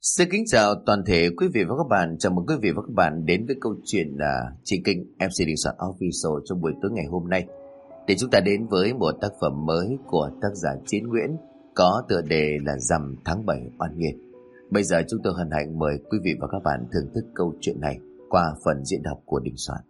Xin kính chào toàn thể quý vị và các bạn. Chào mừng quý vị và các bạn đến với câu chuyện trên kênh MC Đình Soạn Official trong buổi tối ngày hôm nay. Để chúng ta đến với một tác phẩm mới của tác giả Chiến Nguyễn có tựa đề là Rằm tháng 7 oan nghiệt. Bây giờ chúng tôi hân hạnh mời quý vị và các bạn thưởng thức câu chuyện này qua phần diễn đọc của Đình Soạn.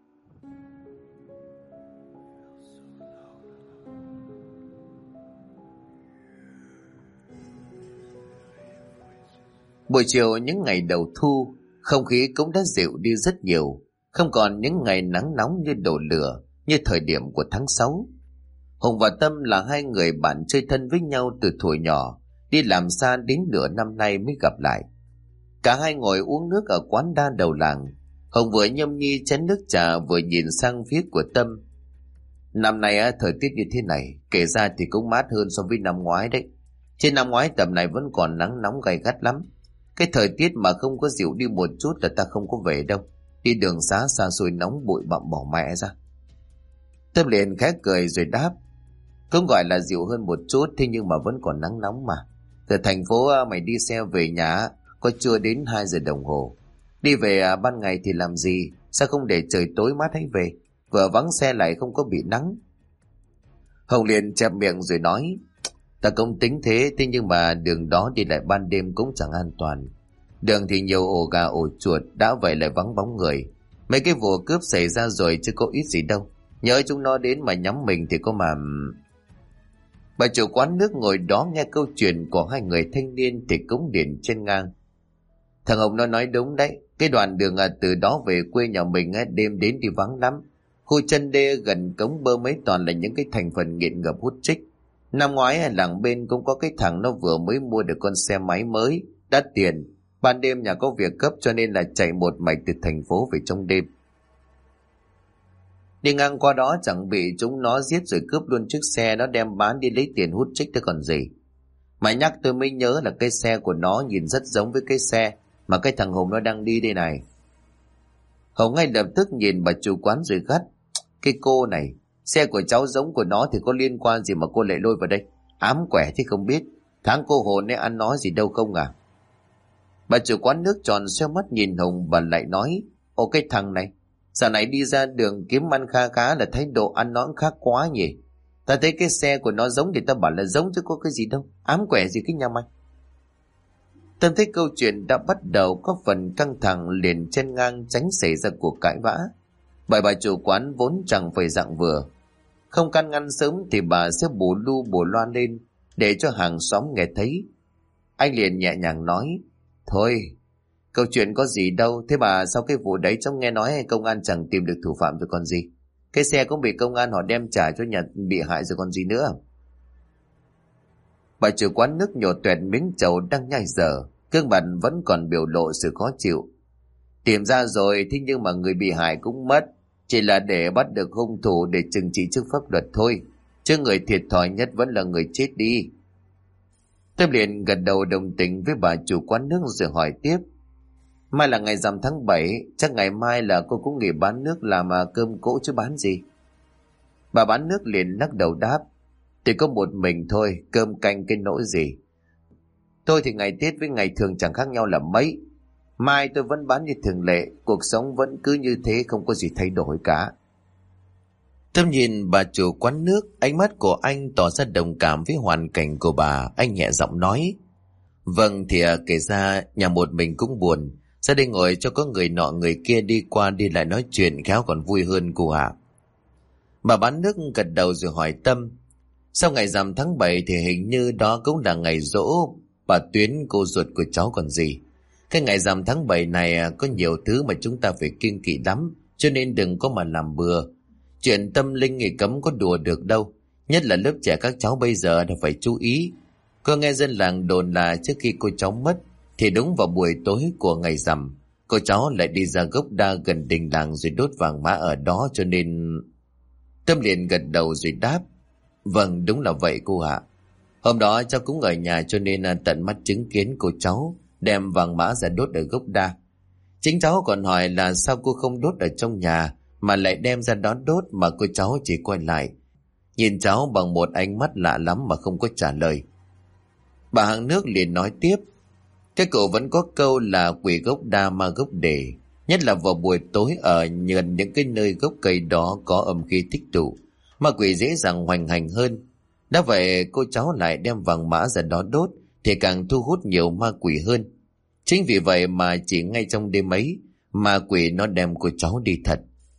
Buổi chiều những ngày đầu thu, không khí cũng đã dịu đi rất nhiều, không còn những ngày nắng nóng như đổ lửa như thời điểm của tháng 6. Hùng và Tâm là hai người bạn chơi thân với nhau từ thuở nhỏ, đi làm xa đến nửa năm nay mới gặp lại. Cả hai ngồi uống nước ở quán đa đầu làng. Hùng vừa nhâm nhi chén nước trà vừa nhìn sang phía của Tâm. Năm nay thời tiết như thế này, kể ra thì cũng mát hơn so với năm ngoái đấy. Trên năm ngoái tầm này vẫn còn nắng nóng gay gắt lắm. Cái thời tiết mà không có dịu đi một chút là ta không có về đâu. Đi đường xá xa xôi nóng bụi bặm bỏ mẹ ra. Tâm liền khẽ cười rồi đáp: Cũng gọi là dịu hơn một chút, thế nhưng mà vẫn còn nắng nóng mà. Từ thành phố mày đi xe về nhà có chưa đến 2 giờ đồng hồ. Đi về ban ngày thì làm gì? Sao không để trời tối mát hãy về? Vừa vắng xe lại không có bị nắng. Hồng liền chẹp miệng rồi nói: Ta cũng tính thế nhưng mà đường đó đi lại ban đêm cũng chẳng an toàn. Đường thì nhiều ổ gà ổ chuột, đã vậy lại vắng bóng người. Mấy cái vụ cướp xảy ra rồi chứ có ít gì đâu. Nhớ chúng nó đến mà nhắm mình thì có mà... Bà chủ quán nước ngồi đó nghe câu chuyện của hai người thanh niên thì cũng điện trên ngang: Thằng Hồng nó nói đúng đấy. Cái đoạn đường từ đó về quê nhà mình đêm đến đi vắng lắm. Khu chân đê gần cống bơm mấy toàn là những cái thành phần nghiện ngập hút chích. Năm ngoái làng bên cũng có cái thằng nó vừa mới mua được con xe máy mới đắt tiền. Ban đêm nhà có việc cấp cho nên là chạy một mạch từ thành phố về trong đêm. Đi ngang qua đó chẳng bị chúng nó giết rồi cướp luôn chiếc xe nó đem bán đi lấy tiền hút chích thế còn gì. Mày nhắc tôi mới nhớ là cái xe của nó nhìn rất giống với cái xe mà cái thằng Hùng nó đang đi đây này. Hùng ngay lập tức nhìn bà chủ quán rồi gắt: Cái cô này, xe của cháu giống của nó thì có liên quan gì mà cô lại lôi vào đây? Ám quẻ thì không biết. Tháng cô hồn ấy ăn nói gì đâu không à? Bà chủ quán nước tròn xoe mắt nhìn Hùng và lại nói: Ô cái thằng này, dạo này đi ra đường kiếm ăn kha khá là thái độ ăn nói khác quá nhỉ? Ta thấy cái xe của nó giống thì ta bảo là giống chứ có cái gì đâu. Ám quẻ gì cái nhà mày? Tâm thấy câu chuyện đã bắt đầu có phần căng thẳng liền chen ngang tránh xảy ra cuộc cãi vã. Bởi bà chủ quán vốn chẳng phải dạng vừa. Không can ngăn sớm thì bà sẽ bù lu bù loa lên để cho hàng xóm nghe thấy. Anh liền nhẹ nhàng nói: Thôi, câu chuyện có gì đâu. Thế mà sau cái vụ đấy cháu nghe nói công an chẳng tìm được thủ phạm rồi còn gì. Cái xe cũng bị công an họ đem trả cho nhà bị hại rồi còn gì nữa. Bà chủ quán nước nhổ toẹt miếng trầu đang nhai dở, gương mặt vẫn còn biểu lộ sự khó chịu. Tìm ra rồi thế nhưng mà người bị hại cũng mất. Chỉ là để bắt được hung thủ để trừng trị trước pháp luật thôi. Chứ người thiệt thòi nhất vẫn là người chết đi. Tôi liền gật đầu đồng tình với bà chủ quán nước rồi hỏi tiếp: Mai là ngày rằm tháng 7, chắc ngày mai là cô cũng nghỉ bán nước làm cơm cỗ chứ bán gì? Bà bán nước liền lắc đầu đáp: Thì có một mình thôi, cơm canh cái nỗi gì. Tôi thì ngày Tết với ngày thường chẳng khác nhau là mấy. Mai tôi vẫn bán như thường lệ, cuộc sống vẫn cứ như thế, không có gì thay đổi cả. Tâm nhìn bà chủ quán nước, ánh mắt của anh tỏ ra đồng cảm với hoàn cảnh của bà. Anh nhẹ giọng nói: Vâng thì kể ra nhà một mình cũng buồn. Ra đây ngồi cho có người nọ người kia đi qua đi lại nói chuyện khéo còn vui hơn cô ạ. Bà bán nước gật đầu rồi hỏi Tâm: Sau ngày rằm tháng 7 thì hình như đó cũng là ngày giỗ bà Tuyến, cô ruột của cháu còn gì. Cái ngày rằm tháng 7 này có nhiều thứ mà chúng ta phải kiêng kỵ lắm, cho nên đừng có mà làm bừa. Chuyện tâm linh thì cấm có đùa được đâu, nhất là lớp trẻ các cháu bây giờ là phải chú ý. Cô nghe dân làng đồn là trước khi cô cháu mất thì đúng vào buổi tối của ngày rằm, cô cháu lại đi ra gốc đa gần đình làng rồi đốt vàng mã ở đó, cho nên... Tâm liền gật đầu rồi đáp: Vâng, đúng là vậy cô ạ. Hôm đó cháu cũng ở nhà cho nên tận mắt chứng kiến cô cháu đem vàng mã ra đốt ở gốc đa. Chính cháu còn hỏi là sao cô không đốt ở trong nhà mà lại đem ra đó đốt, mà cô cháu chỉ quay lại nhìn cháu bằng một ánh mắt lạ lắm mà không có trả lời. Bà hàng nước liền nói tiếp: Cái cụ vẫn có câu là quỷ gốc đa ma gốc đề, nhất là vào buổi tối ở gần những cái nơi gốc cây đó có âm khí tích tụ, ma quỷ dễ dàng hoành hành hơn. Đã vậy cô cháu lại đem vàng mã ra đó đốt thì càng thu hút nhiều ma quỷ hơn. Chính vì vậy mà chỉ ngay trong đêm ấy, ma quỷ nó đem cô cháu đi thật.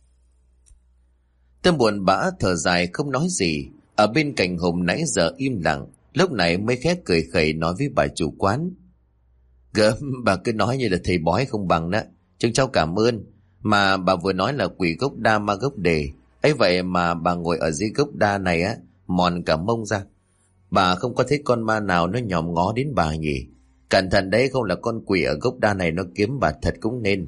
Tâm buồn bã thở dài không nói gì. Ở bên cạnh Hùng nãy giờ im lặng, lúc này mới khẽ cười khẩy nói với bà chủ quán: Gớm, bà cứ nói như là thầy bói không bằng đó. Chúng cháu cảm ơn. Mà bà vừa nói là quỷ gốc đa ma gốc đề, ấy vậy mà bà ngồi ở dưới gốc đa này á, mòn cả mông ra. Bà không có thấy con ma nào nó nhòm ngó đến bà nhỉ? Cẩn thận đấy, không là con quỷ ở gốc đa này nó kiếm bà thật cũng nên.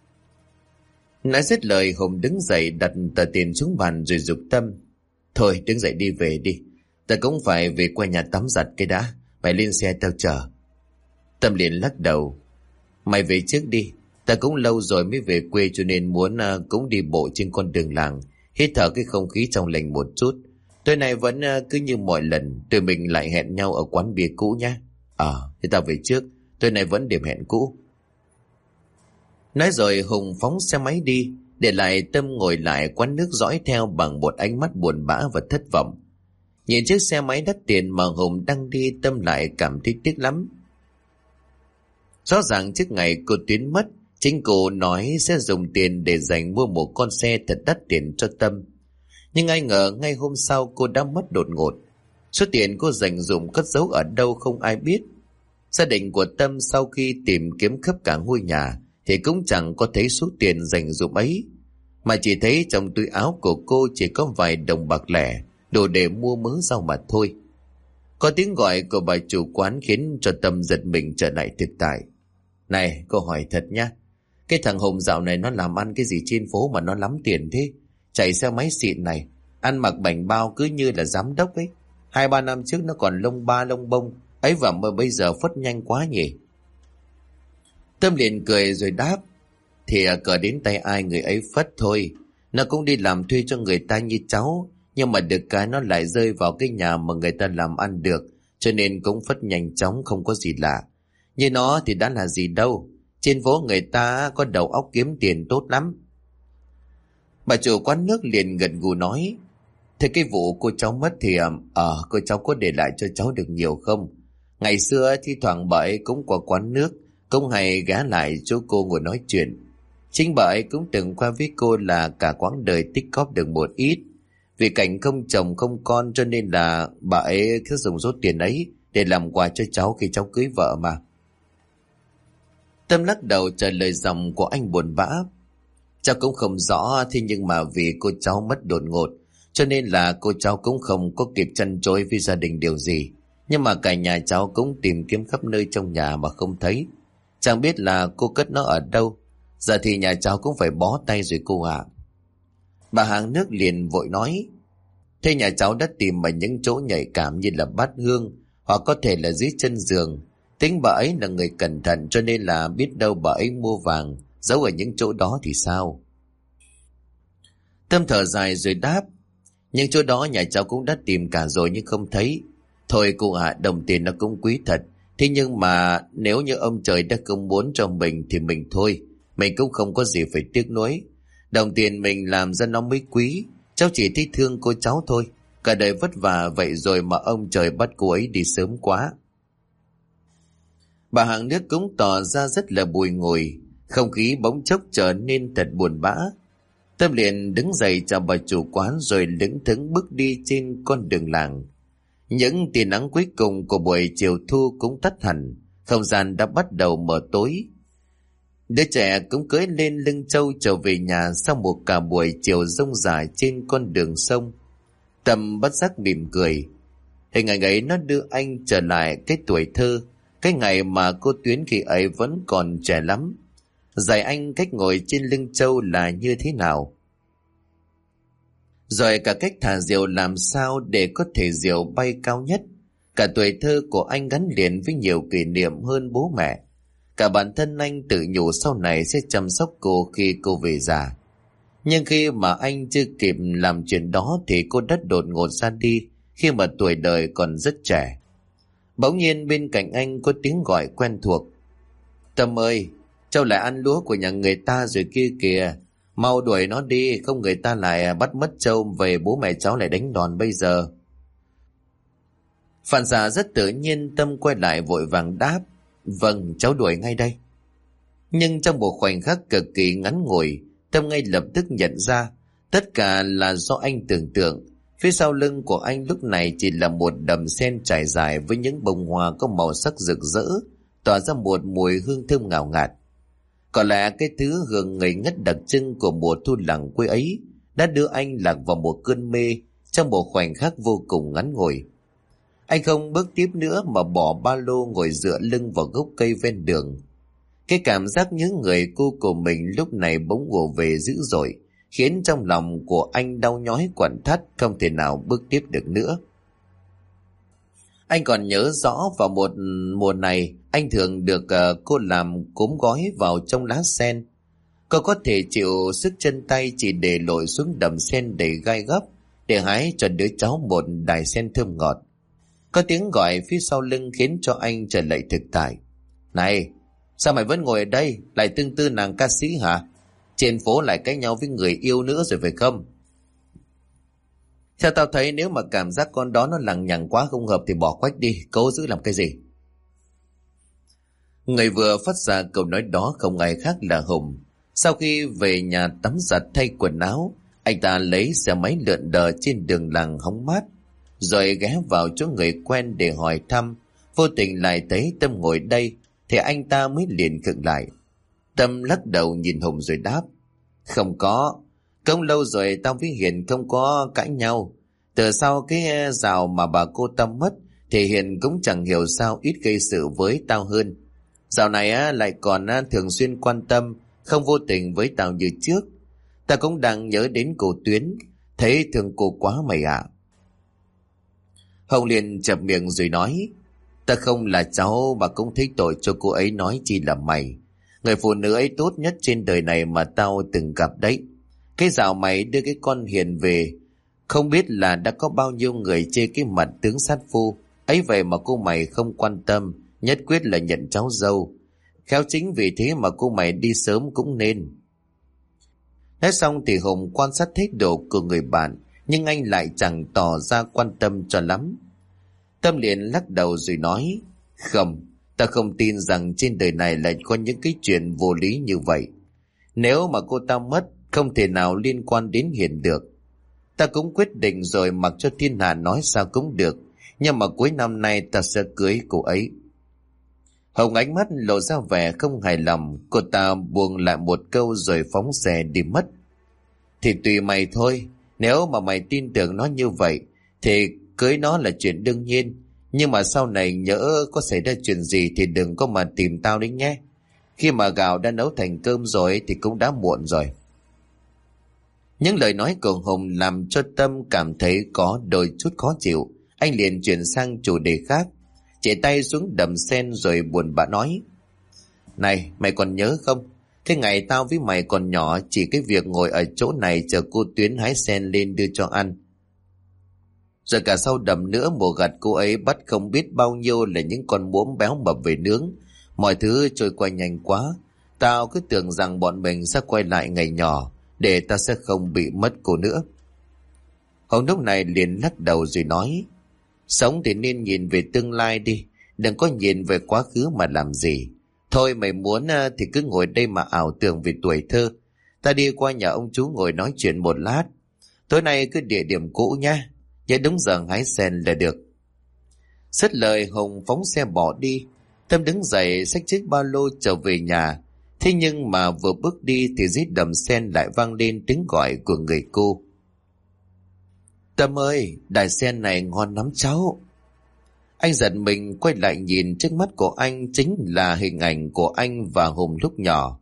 Nói dứt lời, Hùng đứng dậy đặt tờ tiền xuống bàn rồi giục Tâm: Thôi đứng dậy đi về đi, ta cũng phải về qua nhà tắm giặt cái đã, phải lên xe tao chờ. Tâm liền lắc đầu: Mày về trước đi, ta cũng lâu rồi mới về quê cho nên muốn cũng đi bộ trên con đường làng, hít thở cái không khí trong lành một chút. Tối nay vẫn cứ như mọi lần, tụi mình lại hẹn nhau ở quán bia cũ nhé. Thì tao về trước, tối nay vẫn điểm hẹn cũ. Nói rồi Hùng phóng xe máy đi, để lại Tâm ngồi lại quán nước dõi theo bằng một ánh mắt buồn bã và thất vọng. Nhìn chiếc xe máy đắt tiền mà Hùng đang đi, Tâm lại cảm thấy tiếc lắm. Rõ ràng trước ngày cô Tuyến mất, chính cô nói sẽ dùng tiền để dành mua một con xe thật đắt tiền cho Tâm. Nhưng ai ngờ ngay hôm sau cô đã mất đột ngột. Số tiền cô dành dụm cất giấu ở đâu không ai biết. Gia đình của Tâm sau khi tìm kiếm khắp cả ngôi nhà thì cũng chẳng có thấy số tiền dành dụm ấy, mà chỉ thấy trong túi áo của cô chỉ có vài đồng bạc lẻ, đủ để mua mớ rau mà thôi. Có tiếng gọi của bà chủ quán khiến cho Tâm giật mình trở lại thực tại. Này, cô hỏi thật nhá, cái thằng Hùng dạo này nó làm ăn cái gì trên phố mà nó lắm tiền thế? Chạy xe máy xịn này, ăn mặc bảnh bao cứ như là giám đốc ấy. 2-3 năm trước nó còn lông ba lông bông ấy, và mà bây giờ phất nhanh quá nhỉ. Tâm liền cười rồi đáp: Thì cờ đến tay ai người ấy phất thôi. Nó cũng đi làm thuê cho người ta như cháu, nhưng mà được cái nó lại rơi vào cái nhà mà người ta làm ăn được, cho nên cũng phất nhanh chóng, không có gì lạ. Như nó thì đã là gì đâu, trên phố người ta có đầu óc kiếm tiền tốt lắm. Bà chủ quán nước liền gật gù nói: Thế cái vụ cô cháu mất thì cô cháu có để lại cho cháu được nhiều không? Ngày xưa thi thoảng bà ấy cũng qua quán nước, cũng hay ghé lại chỗ cô ngồi nói chuyện. Chính bà ấy cũng từng qua với cô là cả quãng đời tích góp được một ít. Vì cảnh không chồng không con cho nên là bà ấy cứ dùng số tiền ấy để làm quà cho cháu khi cháu cưới vợ mà. Tâm lắc đầu trả lời giọng của anh buồn bã: Cháu cũng không rõ, thế nhưng mà vì cô cháu mất đột ngột cho nên là cô cháu cũng không có kịp trăn trối với gia đình điều gì. Nhưng mà cả nhà cháu cũng tìm kiếm khắp nơi trong nhà mà không thấy. Chẳng biết là cô cất nó ở đâu. Giờ thì nhà cháu cũng phải bó tay rồi cô ạ. Bà hàng nước liền vội nói: Thế nhà cháu đã tìm ở những chỗ nhạy cảm như là bát hương, hoặc có thể là dưới chân giường. Tính bà ấy là người cẩn thận cho nên là biết đâu bà ấy mua vàng giấu ở những chỗ đó thì sao. Tâm thở dài rồi đáp: Nhưng chỗ đó nhà cháu cũng đã tìm cả rồi nhưng không thấy. Thôi cô ạ, đồng tiền nó cũng quý thật. Thế nhưng mà nếu như ông trời đã không muốn cho mình thì mình thôi. Mình cũng không có gì phải tiếc nuối. Đồng tiền mình làm ra nó mới quý. Cháu chỉ thích thương cô cháu thôi. Cả đời vất vả vậy rồi mà ông trời bắt cô ấy đi sớm quá. Bà hàng nước cũng tỏ ra rất là bùi ngùi. Không khí bỗng chốc trở nên thật buồn bã. Tâm liền đứng dậy chào bà chủ quán rồi lững thững bước đi trên con đường làng. Những tia nắng cuối cùng của buổi chiều thu cũng tắt hẳn, không gian đã bắt đầu mờ tối. Đứa trẻ cũng cưỡi lên lưng trâu trở về nhà sau một cả buổi chiều rông rải trên con đường sông. Tâm bất giác mỉm cười. Hình ảnh ấy nó đưa anh trở lại cái tuổi thơ, cái ngày mà cô Tuyến khi ấy vẫn còn trẻ lắm. Dạy anh cách ngồi trên lưng trâu là như thế nào, rồi cả cách thả diều làm sao để có thể diều bay cao nhất. Cả tuổi thơ của anh gắn liền với nhiều kỷ niệm hơn bố mẹ. Cả bản thân anh tự nhủ sau này sẽ chăm sóc cô khi cô về già. Nhưng khi mà anh chưa kịp làm chuyện đó thì cô đã đột ngột ra đi khi mà tuổi đời còn rất trẻ. Bỗng nhiên bên cạnh anh có tiếng gọi quen thuộc. Tâm ơi, cháu lại ăn lúa của nhà người ta rồi kia kìa. Mau đuổi nó đi, không người ta lại bắt mất trâu về, bố mẹ cháu lại đánh đòn bây giờ. Phản xạ rất tự nhiên, Tâm quay lại vội vàng đáp: Vâng, cháu đuổi ngay đây. Nhưng trong một khoảnh khắc cực kỳ ngắn ngủi, Tâm ngay lập tức nhận ra tất cả là do anh tưởng tượng. Phía sau lưng của anh lúc này chỉ là một đầm sen trải dài với những bông hoa có màu sắc rực rỡ, tỏa ra một mùi hương thơm ngào ngạt. Có lẽ cái thứ hương ngây ngất đặc trưng của mùa thu lặng quê ấy đã đưa anh lạc vào một cơn mê trong một khoảnh khắc vô cùng ngắn ngủi. Anh không bước tiếp nữa mà bỏ ba lô ngồi dựa lưng vào gốc cây ven đường. Cái cảm giác nhớ người cô của mình lúc này bỗng ùa về dữ dội, khiến trong lòng của anh đau nhói quặn thắt, không thể nào bước tiếp được nữa. Anh còn nhớ rõ vào một mùa này anh thường được cô làm cốm gói vào trong lá sen. Cô có thể chịu sức chân tay chỉ để lội xuống đầm sen đầy gai góc để hái cho đứa cháu một đài sen thơm ngọt. Có tiếng gọi phía sau lưng khiến cho anh trở lại thực tại. Này, sao mày vẫn ngồi ở đây, lại tương tư nàng ca sĩ hả? Trên phố lại cãi nhau với người yêu nữa rồi phải không? Theo tao thấy nếu mà cảm giác con đó nó lằng nhằng quá không hợp thì bỏ quách đi, cố giữ làm cái gì? Người vừa phát ra câu nói đó không ai khác là Hùng. Sau khi về nhà tắm giặt thay quần áo, anh ta lấy xe máy lượn đờ trên đường làng hóng mát, rồi ghé vào chỗ người quen để hỏi thăm. Vô tình lại thấy Tâm ngồi đây thì anh ta mới liền khựng lại. Tâm lắc đầu nhìn Hùng rồi đáp: Không có, cũng lâu rồi tao với Hiền không có cãi nhau. Từ sau cái rào mà bà cô Tâm mất thì Hiền cũng chẳng hiểu sao ít gây sự với tao hơn. Dạo này lại còn thường xuyên quan tâm, không vô tình với tao như trước. Ta cũng đang nhớ đến cô Tuyến, thấy thương cô quá mày ạ. Hồng liền chập miệng rồi nói: Ta không là cháu mà cũng thấy tội cho cô ấy, nói chi là mày. Người phụ nữ ấy tốt nhất trên đời này mà tao từng gặp đấy. Cái dạo mày đưa cái con Hiền về, không biết là đã có bao nhiêu người chê cái mặt tướng sát phu ấy vậy mà cô mày không quan tâm, nhất quyết là nhận cháu dâu. Khéo chính vì thế mà cô mày đi sớm cũng nên. Nói xong thì Hùng quan sát thái độ của người bạn, nhưng anh lại chẳng tỏ ra quan tâm cho lắm. Tâm liền lắc đầu rồi nói: Không, ta không tin rằng trên đời này lại có những cái chuyện vô lý như vậy. Nếu mà cô ta mất, không thể nào liên quan đến Hiền được. Ta cũng quyết định rồi, mặc cho thiên hạ nói sao cũng được, nhưng mà cuối năm nay ta sẽ cưới cô ấy. Hồng ánh mắt lộ ra vẻ không hài lòng, cô ta buông lại một câu rồi phóng xe đi mất. Thì tùy mày thôi, nếu mà mày tin tưởng nó như vậy thì cưới nó là chuyện đương nhiên. Nhưng mà sau này nhỡ có xảy ra chuyện gì thì đừng có mà tìm tao đấy nhé. Khi mà gạo đã nấu thành cơm rồi thì cũng đã muộn rồi. Những lời nói của Hùng làm cho Tâm cảm thấy có đôi chút khó chịu. Anh liền chuyển sang chủ đề khác, chỉ tay xuống đầm sen rồi buồn bã nói: Này, mày còn nhớ không? Cái ngày tao với mày còn nhỏ, chỉ cái việc ngồi ở chỗ này chờ cô Tuyến hái sen lên đưa cho ăn. Rồi cả sau đầm nữa, mùa gặt cô ấy bắt không biết bao nhiêu là những con muỗng béo mập về nướng. Mọi thứ trôi qua nhanh quá. Tao cứ tưởng rằng bọn mình sẽ quay lại ngày nhỏ, để ta sẽ không bị mất cô nữa. Hồng lúc này liền lắc đầu rồi nói: Sống thì nên nhìn về tương lai đi, đừng có nhìn về quá khứ mà làm gì. Thôi mày muốn thì cứ ngồi đây mà ảo tưởng về tuổi thơ. Ta đi qua nhà ông chú ngồi nói chuyện một lát. Tối nay cứ địa điểm cũ nha, nhớ đúng giờ hái sen là được. Dứt lời Hùng phóng xe bỏ đi. Tâm đứng dậy xách chiếc ba lô trở về nhà. Thế nhưng mà vừa bước đi thì dưới đầm sen lại vang lên tiếng gọi của người cô: Tâm ơi, đài sen này ngon lắm cháu. Anh giật mình quay lại nhìn, trước mắt của anh chính là hình ảnh của anh và Hùng lúc nhỏ.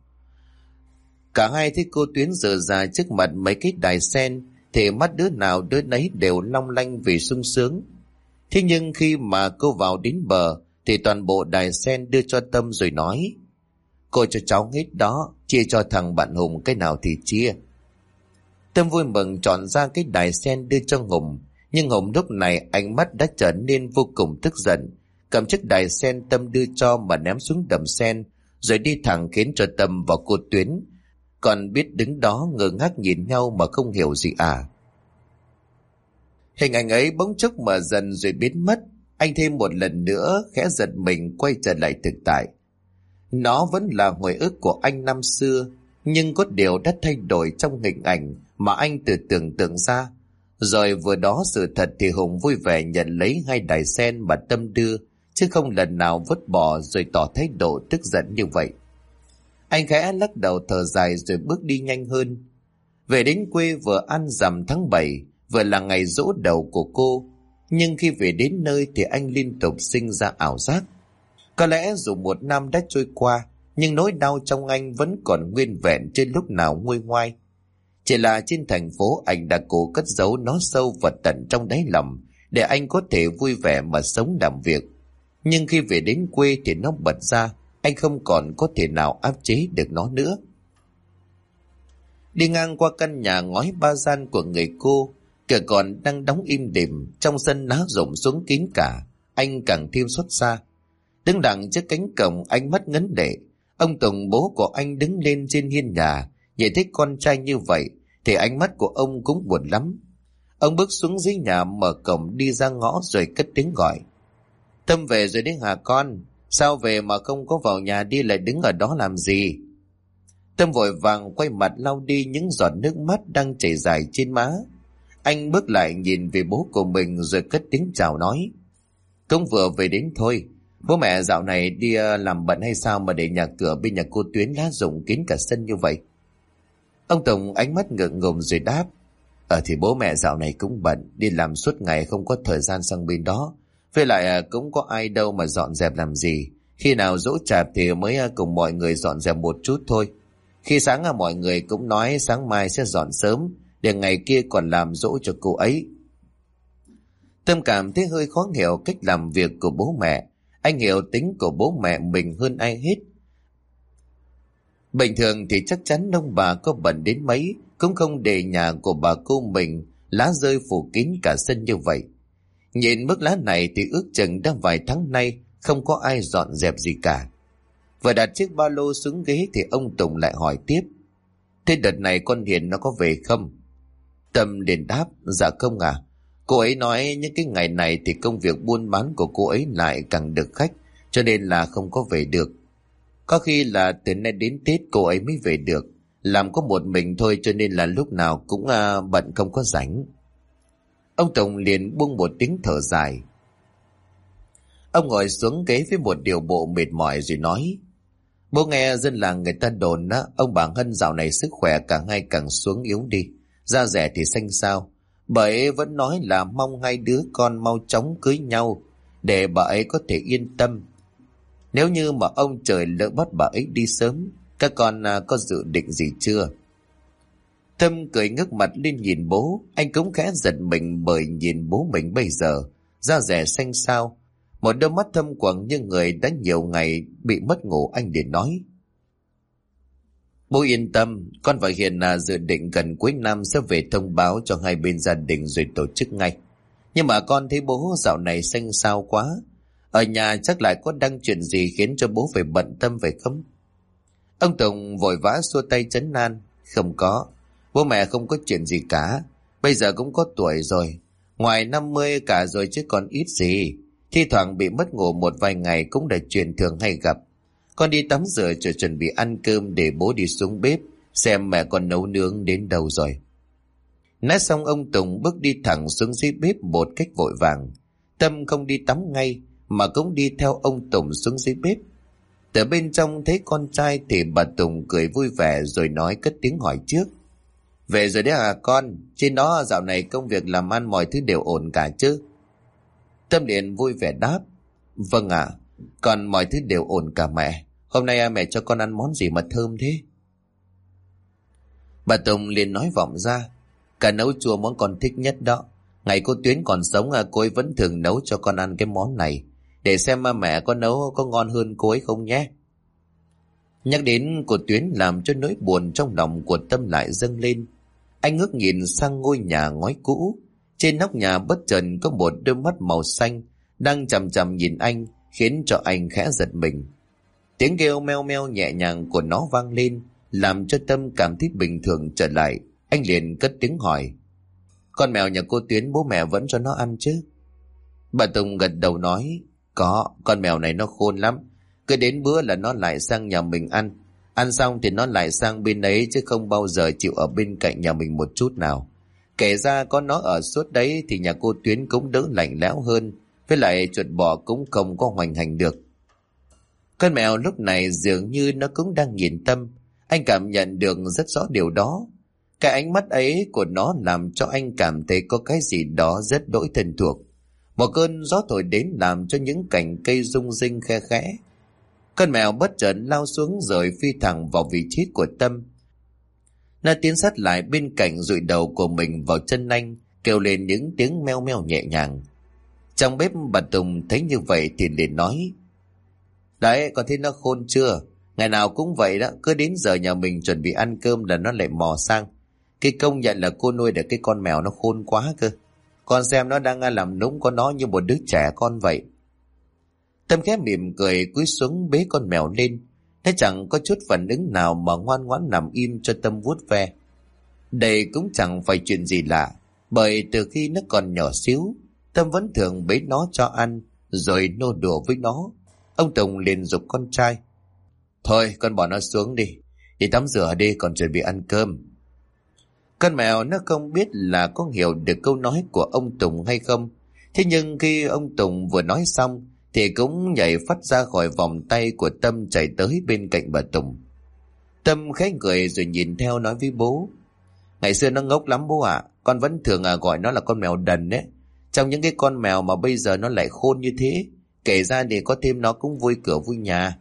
Cả hai thấy cô Tuyến dở ra trước mặt mấy cái đài sen thì mắt đứa nào đứa nấy đều long lanh vì sung sướng. Thế nhưng khi mà cô vào đến bờ thì toàn bộ đài sen đưa cho Tâm rồi nói: Cô cho cháu hết đó, chia cho thằng bạn Hùng cái nào thì chia. Tâm vui mừng chọn ra cái đài sen đưa cho Hùng, nhưng Hùng lúc này ánh mắt đã trở nên vô cùng tức giận, cầm chiếc đài sen Tâm đưa cho mà ném xuống đầm sen, rồi đi thẳng khiến cho Tâm và cô Tuyến còn biết đứng đó ngơ ngác nhìn nhau mà không hiểu gì à. Hình ảnh ấy bỗng chốc mở dần rồi biến mất. Anh thêm một lần nữa khẽ giật mình quay trở lại thực tại. Nó vẫn là hồi ức của anh năm xưa, nhưng có điều đã thay đổi trong hình ảnh mà anh tự tưởng tượng ra. Rồi vừa đó sự thật thì Hùng vui vẻ nhận lấy 2 đài sen mà Tâm đưa, chứ không lần nào vứt bỏ rồi tỏ thái độ tức giận như vậy. Anh khẽ lắc đầu thở dài rồi bước đi nhanh hơn. Về đến quê vừa ăn rằm tháng 7, vừa là ngày giỗ đầu của cô. Nhưng khi về đến nơi thì anh liên tục sinh ra ảo giác. Có lẽ dù 1 năm đã trôi qua, nhưng nỗi đau trong anh vẫn còn nguyên vẹn trên lúc nào nguôi ngoai. Chỉ là trên thành phố anh đã cố cất giấu nó sâu vào tận trong đáy lòng để anh có thể vui vẻ mà sống làm việc. Nhưng khi về đến quê thì nó bật ra, anh không còn có thể nào áp chế được nó nữa. Đi ngang qua căn nhà ngói 3 gian của người cô, cửa còn đang đóng im đìm, trong sân lá rụng xuống kín cả, anh càng thêm xót xa. Đứng đằng trước cánh cổng, ánh mắt ngấn lệ. Ông Tùng bố của anh đứng lên trên hiên nhà, nhìn thấy con trai như vậy thì ánh mắt của ông cũng buồn lắm. Ông bước xuống dưới nhà, mở cổng đi ra ngõ rồi cất tiếng gọi: Tâm về rồi đấy hả con? Sao về mà không có vào nhà đi, lại đứng ở đó làm gì? Tâm vội vàng quay mặt lau đi những giọt nước mắt đang chảy dài trên má. Anh bước lại nhìn về bố của mình rồi cất tiếng chào nói: Cũng vừa về đến thôi. Bố mẹ dạo này đi làm bận hay sao mà để nhà cửa bên nhà cô Tuyến lá rụng kín cả sân như vậy? Ông Tùng ánh mắt ngượng ngùng rồi đáp: Thì bố mẹ dạo này cũng bận, đi làm suốt ngày không có thời gian sang bên đó. Với lại cũng có ai đâu mà dọn dẹp làm gì. Khi nào giỗ chạp thì mới cùng mọi người dọn dẹp một chút thôi. Khi sáng mọi người cũng nói sáng mai sẽ dọn sớm, để ngày kia còn làm giỗ cho cô ấy. Tâm cảm thấy hơi khó hiểu cách làm việc của bố mẹ. Anh hiểu tính của bố mẹ mình hơn ai hết. Bình thường thì chắc chắn ông bà có bận đến mấy cũng không để nhà của bà cô mình lá rơi phủ kín cả sân như vậy. Nhìn bức lá này thì ước chừng đã vài tháng nay không có ai dọn dẹp gì cả. Vừa đặt chiếc ba lô xuống ghế thì ông Tùng lại hỏi tiếp: Thế đợt này con Hiền nó có về không? Tâm liền đáp: Dạ không à. Cô ấy nói những cái ngày này thì công việc buôn bán của cô ấy lại càng được khách, cho nên là không có về được. Có khi là từ nay đến Tết cô ấy mới về được. Làm có một mình thôi cho nên là lúc nào cũng bận không có rảnh. Ông Tùng liền buông một tiếng thở dài. Ông ngồi xuống ghế với một điều bộ mệt mỏi rồi nói: Bố nghe dân làng người ta đồn á, ông bà Hân dạo này sức khỏe càng ngày càng xuống yếu đi, da rẻ thì xanh xao. Bà ấy vẫn nói là mong 2 đứa con mau chóng cưới nhau để bà ấy có thể yên tâm. Nếu như mà ông trời lỡ bắt bà ấy đi sớm, các con có dự định gì chưa? Tâm cười ngước mặt lên nhìn bố. Anh cũng khẽ giật mình bởi nhìn bố mình bây giờ da rẻ xanh xao, một đôi mắt thâm quầng như người đã nhiều ngày bị mất ngủ. Anh liền nói: Bố yên tâm, con và Hiền dự định gần cuối năm sẽ về thông báo cho 2 bên gia đình rồi tổ chức ngay. Nhưng mà con thấy bố dạo này xanh xao quá, ở nhà chắc lại có đăng chuyện gì khiến cho bố phải bận tâm phải không? Ông Tùng vội vã xua tay trấn an: Không có, bố mẹ không có chuyện gì cả. Bây giờ cũng có tuổi rồi, ngoài 50 cả rồi chứ còn ít gì. Thi thoảng bị mất ngủ một vài ngày cũng là chuyện thường hay gặp. Con đi tắm rửa rồi chuẩn bị ăn cơm để bố đi xuống bếp xem mẹ con nấu nướng đến đâu rồi. Nói xong ông Tùng bước đi thẳng xuống dưới bếp một cách vội vàng. Tâm không đi tắm ngay mà cũng đi theo ông Tùng xuống dưới bếp. Từ bên trong thấy con trai thì bà Tùng cười vui vẻ rồi nói cất tiếng hỏi trước: Về rồi đấy à con? Trên đó dạo này công việc làm ăn mọi thứ đều ổn cả chứ? Tâm liền vui vẻ đáp: Vâng ạ, còn mọi thứ đều ổn cả mẹ. Hôm nay mẹ cho con ăn món gì mà thơm thế? Bà Tùng liền nói vọng ra: Cả nấu chua món con thích nhất đó. Ngày cô Tuyến còn sống cô ấy vẫn thường nấu cho con ăn cái món này. Để xem mẹ con nấu có ngon hơn cô ấy không nhé. Nhắc đến cô Tuyến làm cho nỗi buồn trong lòng của Tâm lại dâng lên. Anh ngước nhìn sang ngôi nhà ngói cũ. Trên nóc nhà bất chợt có một đôi mắt màu xanh đang chằm chằm nhìn anh, khiến cho anh khẽ giật mình. Tiếng kêu meo meo nhẹ nhàng của nó vang lên, làm cho Tâm cảm thấy bình thường trở lại. Anh liền cất tiếng hỏi: Con mèo nhà cô Tuyến bố mẹ vẫn cho nó ăn chứ? Bà Tùng gật đầu nói: Có, con mèo này nó khôn lắm. Cứ đến bữa là nó lại sang nhà mình ăn. Ăn xong thì nó lại sang bên ấy, chứ không bao giờ chịu ở bên cạnh nhà mình một chút nào. Kể ra có nó ở suốt đấy thì nhà cô Tuyến cũng đỡ lạnh lẽo hơn. Với lại chuột bò cũng không có hoành hành được. Con mèo lúc này dường như nó cũng đang nhìn Tâm. Anh cảm nhận được rất rõ điều đó. Cái ánh mắt ấy của nó làm cho anh cảm thấy có cái gì đó rất đỗi thân thuộc. Một cơn gió thổi đến làm cho những cành cây rung rinh khe khẽ. Con mèo bất chợt lao xuống rồi phi thẳng vào vị trí của Tâm. Nó tiến sát lại bên cạnh, dụi đầu của mình vào chân anh, kêu lên những tiếng meo meo nhẹ nhàng. Trong bếp bà Tùng thấy như vậy thì liền nói: Đấy, con thấy nó khôn chưa? Ngày nào cũng vậy đó, cứ đến giờ nhà mình chuẩn bị ăn cơm là nó lại mò sang. Cái công nhận là cô nuôi được cái con mèo nó khôn quá cơ. Con xem nó đang làm nũng con nó như một đứa trẻ con vậy. Tâm khẽ mỉm cười cúi xuống bế con mèo lên. Nó chẳng có chút phản ứng nào mà ngoan ngoãn nằm im cho Tâm vuốt ve. Đây cũng chẳng phải chuyện gì lạ, bởi từ khi nó còn nhỏ xíu, Tâm vẫn thường bế nó cho ăn rồi nô đùa với nó. Ông Tùng liền giục con trai: Thôi con bỏ nó xuống đi tắm rửa đi, còn chuẩn bị ăn cơm. Con mèo nó không biết là có hiểu được câu nói của ông Tùng hay không. Thế nhưng khi ông Tùng vừa nói xong thì cũng nhảy phát ra khỏi vòng tay của Tâm, chạy tới bên cạnh bà Tùng. Tâm khẽ cười rồi nhìn theo nói với bố: Ngày xưa nó ngốc lắm bố ạ. Con vẫn thường gọi nó là con mèo đần đấy. Trong những cái con mèo mà bây giờ nó lại khôn như thế, kể ra thì có thêm nó cũng vui cửa vui nhà.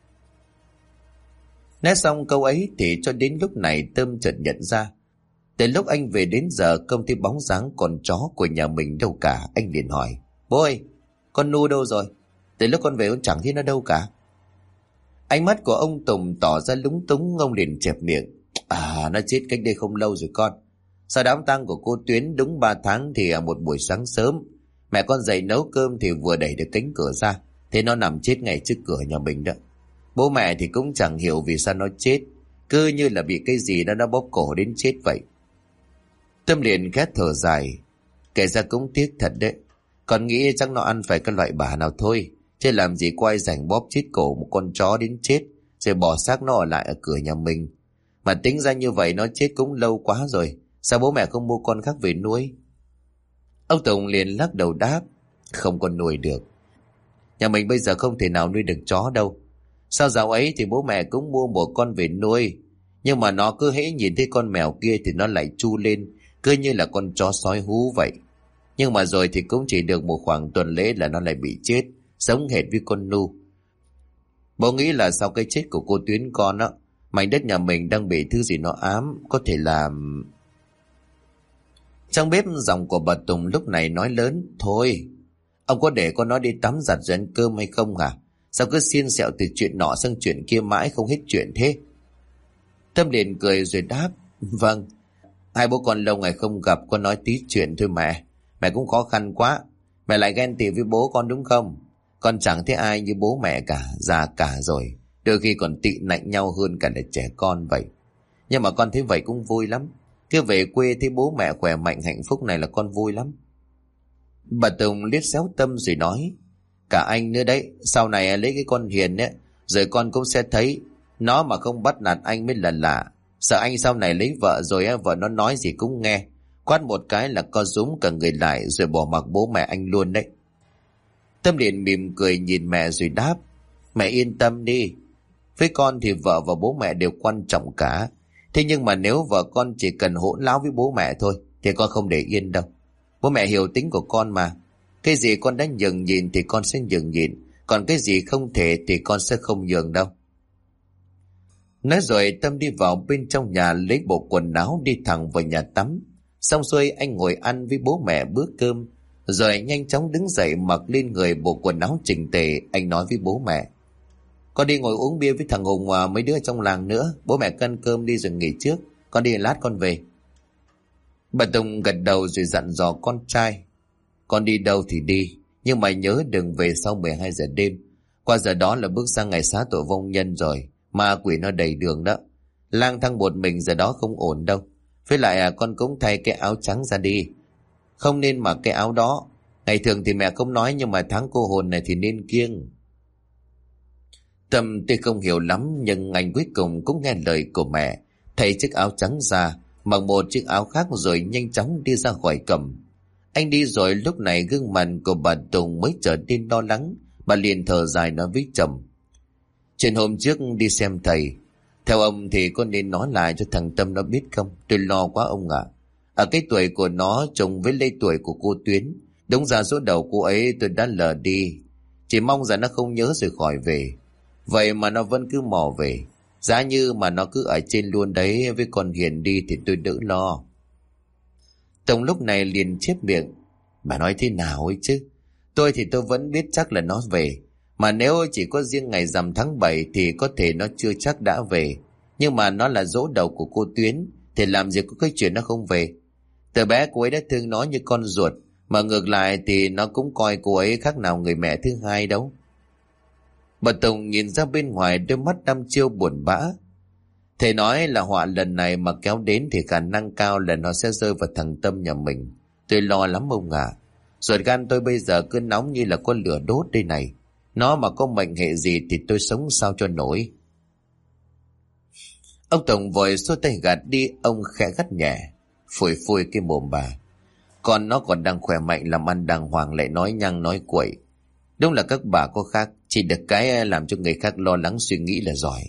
Nói xong câu ấy thì cho đến lúc này Tâm chợt nhận ra, từ lúc anh về đến giờ không thấy bóng dáng con chó của nhà mình đâu cả. Anh liền hỏi: Bố ơi, con Nu đâu rồi? Từ lúc con về con chẳng thấy nó đâu cả. Ánh mắt của ông Tùng tỏ ra lúng túng. Ông liền chẹp miệng: Nó chết cách đây không lâu rồi con. Sau đám tang của cô Tuyến đúng 3 tháng thì một buổi sáng sớm, mẹ con dậy nấu cơm thì vừa đẩy được cánh cửa ra, thế nó nằm chết ngay trước cửa nhà mình đó. Bố mẹ thì cũng chẳng hiểu vì sao nó chết, cứ như là bị cái gì đó nó bóp cổ đến chết vậy. Tâm liền khét thở dài: Kể ra cũng tiếc thật đấy. Con nghĩ chắc nó ăn phải cái loại bả nào thôi, chứ làm gì có ai rảnh bóp chết cổ một con chó đến chết rồi bỏ xác nó ở lại ở cửa nhà mình. Mà tính ra như vậy nó chết cũng lâu quá rồi, sao bố mẹ không mua con khác về nuôi? Ông Tùng liền lắc đầu đáp: Không con nuôi được. Nhà mình bây giờ không thể nào nuôi được chó đâu. Sau dạo ấy thì bố mẹ cũng mua một con về nuôi, nhưng mà nó cứ hễ nhìn thấy con mèo kia thì nó lại chu lên, cứ như là con chó sói hú vậy. Nhưng mà rồi thì cũng chỉ được một khoảng tuần lễ là nó lại bị chết, giống hệt với con Nu. Bố nghĩ là sau cái chết của cô Tuyến con á, mảnh đất nhà mình đang bị thứ gì nó ám, có thể là... Trong bếp giọng của bà Tùng lúc này nói lớn: Thôi, ông có để con nó đi tắm giặt rồi ăn cơm hay không hả? Sao cứ xiên xẹo từ chuyện nọ sang chuyện kia mãi không hết chuyện thế? Tâm liền cười rồi đáp: Vâng, hai bố con lâu ngày không gặp, con nói tí chuyện thôi mẹ. Mẹ cũng khó khăn quá. Mẹ lại ghen tị với bố con đúng không? Con chẳng thấy ai như bố mẹ cả, già cả rồi, đôi khi còn tị nạnh nhau hơn cả là trẻ con vậy. Nhưng mà con thấy vậy cũng vui lắm. Cứ về quê thấy bố mẹ khỏe mạnh hạnh phúc này là con vui lắm. Bà Tùng liếc xéo Tâm rồi nói: Cả anh nữa đấy, sau này lấy cái con Hiền ấy, rồi con cũng sẽ thấy. Nó mà không bắt nạt anh mới là lạ. Sợ anh sau này lấy vợ rồi vợ nó nói gì cũng nghe, quát một cái là co rúm cả người lại rồi bỏ mặc bố mẹ anh luôn đấy. Tâm liền mỉm cười nhìn mẹ rồi đáp: Mẹ yên tâm đi. Với con thì vợ và bố mẹ đều quan trọng cả. Thế nhưng mà nếu vợ con chỉ cần hỗn láo với bố mẹ thôi thì con không để yên đâu. Bố mẹ hiểu tính của con mà. Cái gì con đã nhường nhịn thì con sẽ nhường nhịn, còn cái gì không thể thì con sẽ không nhường đâu. Nói rồi Tâm đi vào bên trong nhà lấy bộ quần áo đi thẳng vào nhà tắm. Xong xuôi anh ngồi ăn với bố mẹ bữa cơm, rồi nhanh chóng đứng dậy mặc lên người bộ quần áo chỉnh tề. Anh nói với bố mẹ: Con đi ngồi uống bia với thằng Hùng và mấy đứa trong làng nữa. Bố mẹ ăn cơm đi rồi nghỉ trước, con đi lát con về. Bà Tùng gật đầu rồi dặn dò con trai: Con đi đâu thì đi, nhưng mà nhớ đừng về sau 12 giờ đêm. Qua giờ đó là bước sang ngày xá tội vong nhân rồi. Ma quỷ nó đầy đường đó. Lang thang một mình giờ đó không ổn đâu. Với lại con cũng thay cái áo trắng ra đi. Không nên mặc cái áo đó. Ngày thường thì mẹ không nói, nhưng mà tháng cô hồn này thì nên kiêng. Tâm tuy không hiểu lắm, nhưng anh cuối cùng cũng nghe lời của mẹ, thay chiếc áo trắng ra, mặc một chiếc áo khác rồi nhanh chóng đi ra khỏi cổng. Anh đi rồi lúc này gương mặt của bà Tùng mới trở nên lo lắng. Bà liền thở dài nói với chồng: Chuyện hôm trước đi xem thầy, theo ông thì có nên nói lại cho thằng Tâm nó biết không? Tôi lo quá ông ạ. Ở cái tuổi của nó trùng với lây tuổi của cô Tuyến, đúng ra số đầu cô ấy tôi đã lờ đi. Chỉ mong rằng nó không nhớ rồi khỏi về. Vậy mà nó vẫn cứ mò về. Giá như mà nó cứ ở trên luôn đấy với con Hiền đi thì tôi đỡ lo. Tùng lúc này liền chép miệng: Bà nói thế nào ấy chứ? Tôi thì tôi vẫn biết chắc là nó về. Mà nếu chỉ có riêng ngày rằm tháng 7 thì có thể nó chưa chắc đã về. Nhưng mà nó là dỗ đầu của cô Tuyến, thì làm gì có cái chuyện nó không về. Từ bé cô ấy đã thương nó như con ruột, mà ngược lại thì nó cũng coi cô ấy khác nào người mẹ thứ hai đâu. Bà Tùng nhìn ra bên ngoài, đôi mắt đăm chiêu buồn bã. Thầy nói là họa lần này mà kéo đến thì khả năng cao là nó sẽ rơi vào thằng Tâm nhà mình. Tôi lo lắm ông ạ. Ruột gan tôi bây giờ cứ nóng như là con lửa đốt đây này. Nó mà có mệnh hệ gì thì tôi sống sao cho nổi. Ông Tùng vội xua tay gạt đi. Ông khẽ gắt nhẹ: Phủi phủi cái mồm bà. Con nó còn đang khỏe mạnh làm ăn đàng hoàng lại nói nhăng nói quậy. Đúng là các bà có khác, chỉ được cái làm cho người khác lo lắng suy nghĩ là giỏi.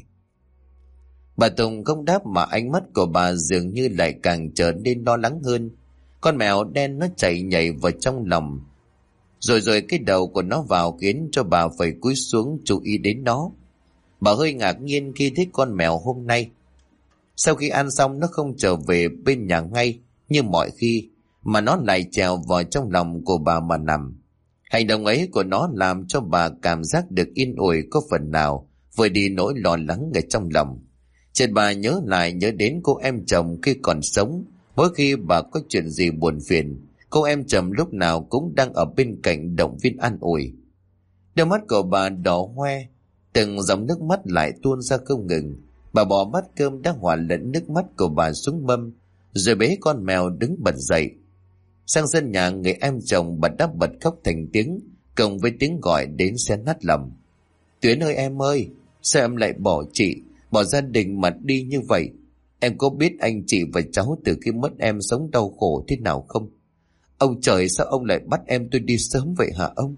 Bà Tùng không đáp mà ánh mắt của bà dường như lại càng trở nên lo lắng hơn. Con mèo đen nó chạy nhảy vào trong lòng, rồi cái đầu của nó vào khiến cho bà phải cúi xuống chú ý đến nó. Bà hơi ngạc nhiên khi thấy con mèo hôm nay. Sau khi ăn xong nó không trở về bên nhà ngay như mọi khi, mà nó lại trèo vào trong lòng của bà mà nằm. Hành động ấy của nó làm cho bà cảm giác được yên ủi có phần nào, vơi đi nỗi lo lắng ở trong lòng. Chợt bà nhớ đến cô em chồng khi còn sống. Mỗi khi bà có chuyện gì buồn phiền, cô em chồng lúc nào cũng đang ở bên cạnh động viên an ủi. Đôi mắt của bà đỏ hoe, từng dòng nước mắt lại tuôn ra không ngừng. Bà bỏ bát cơm đã hòa lẫn nước mắt của bà xuống mâm, rồi bế con mèo đứng bật dậy. Sang sân nhà người em chồng, bà đã bật khóc thành tiếng, cộng với tiếng gọi đến xé nát lòng: Tuyến ơi, em ơi, sao em lại bỏ chị, bỏ gia đình mà đi như vậy? Em có biết anh chị và cháu từ khi mất em sống đau khổ thế nào không? Ông trời, sao ông lại bắt em tôi đi sớm vậy hả ông?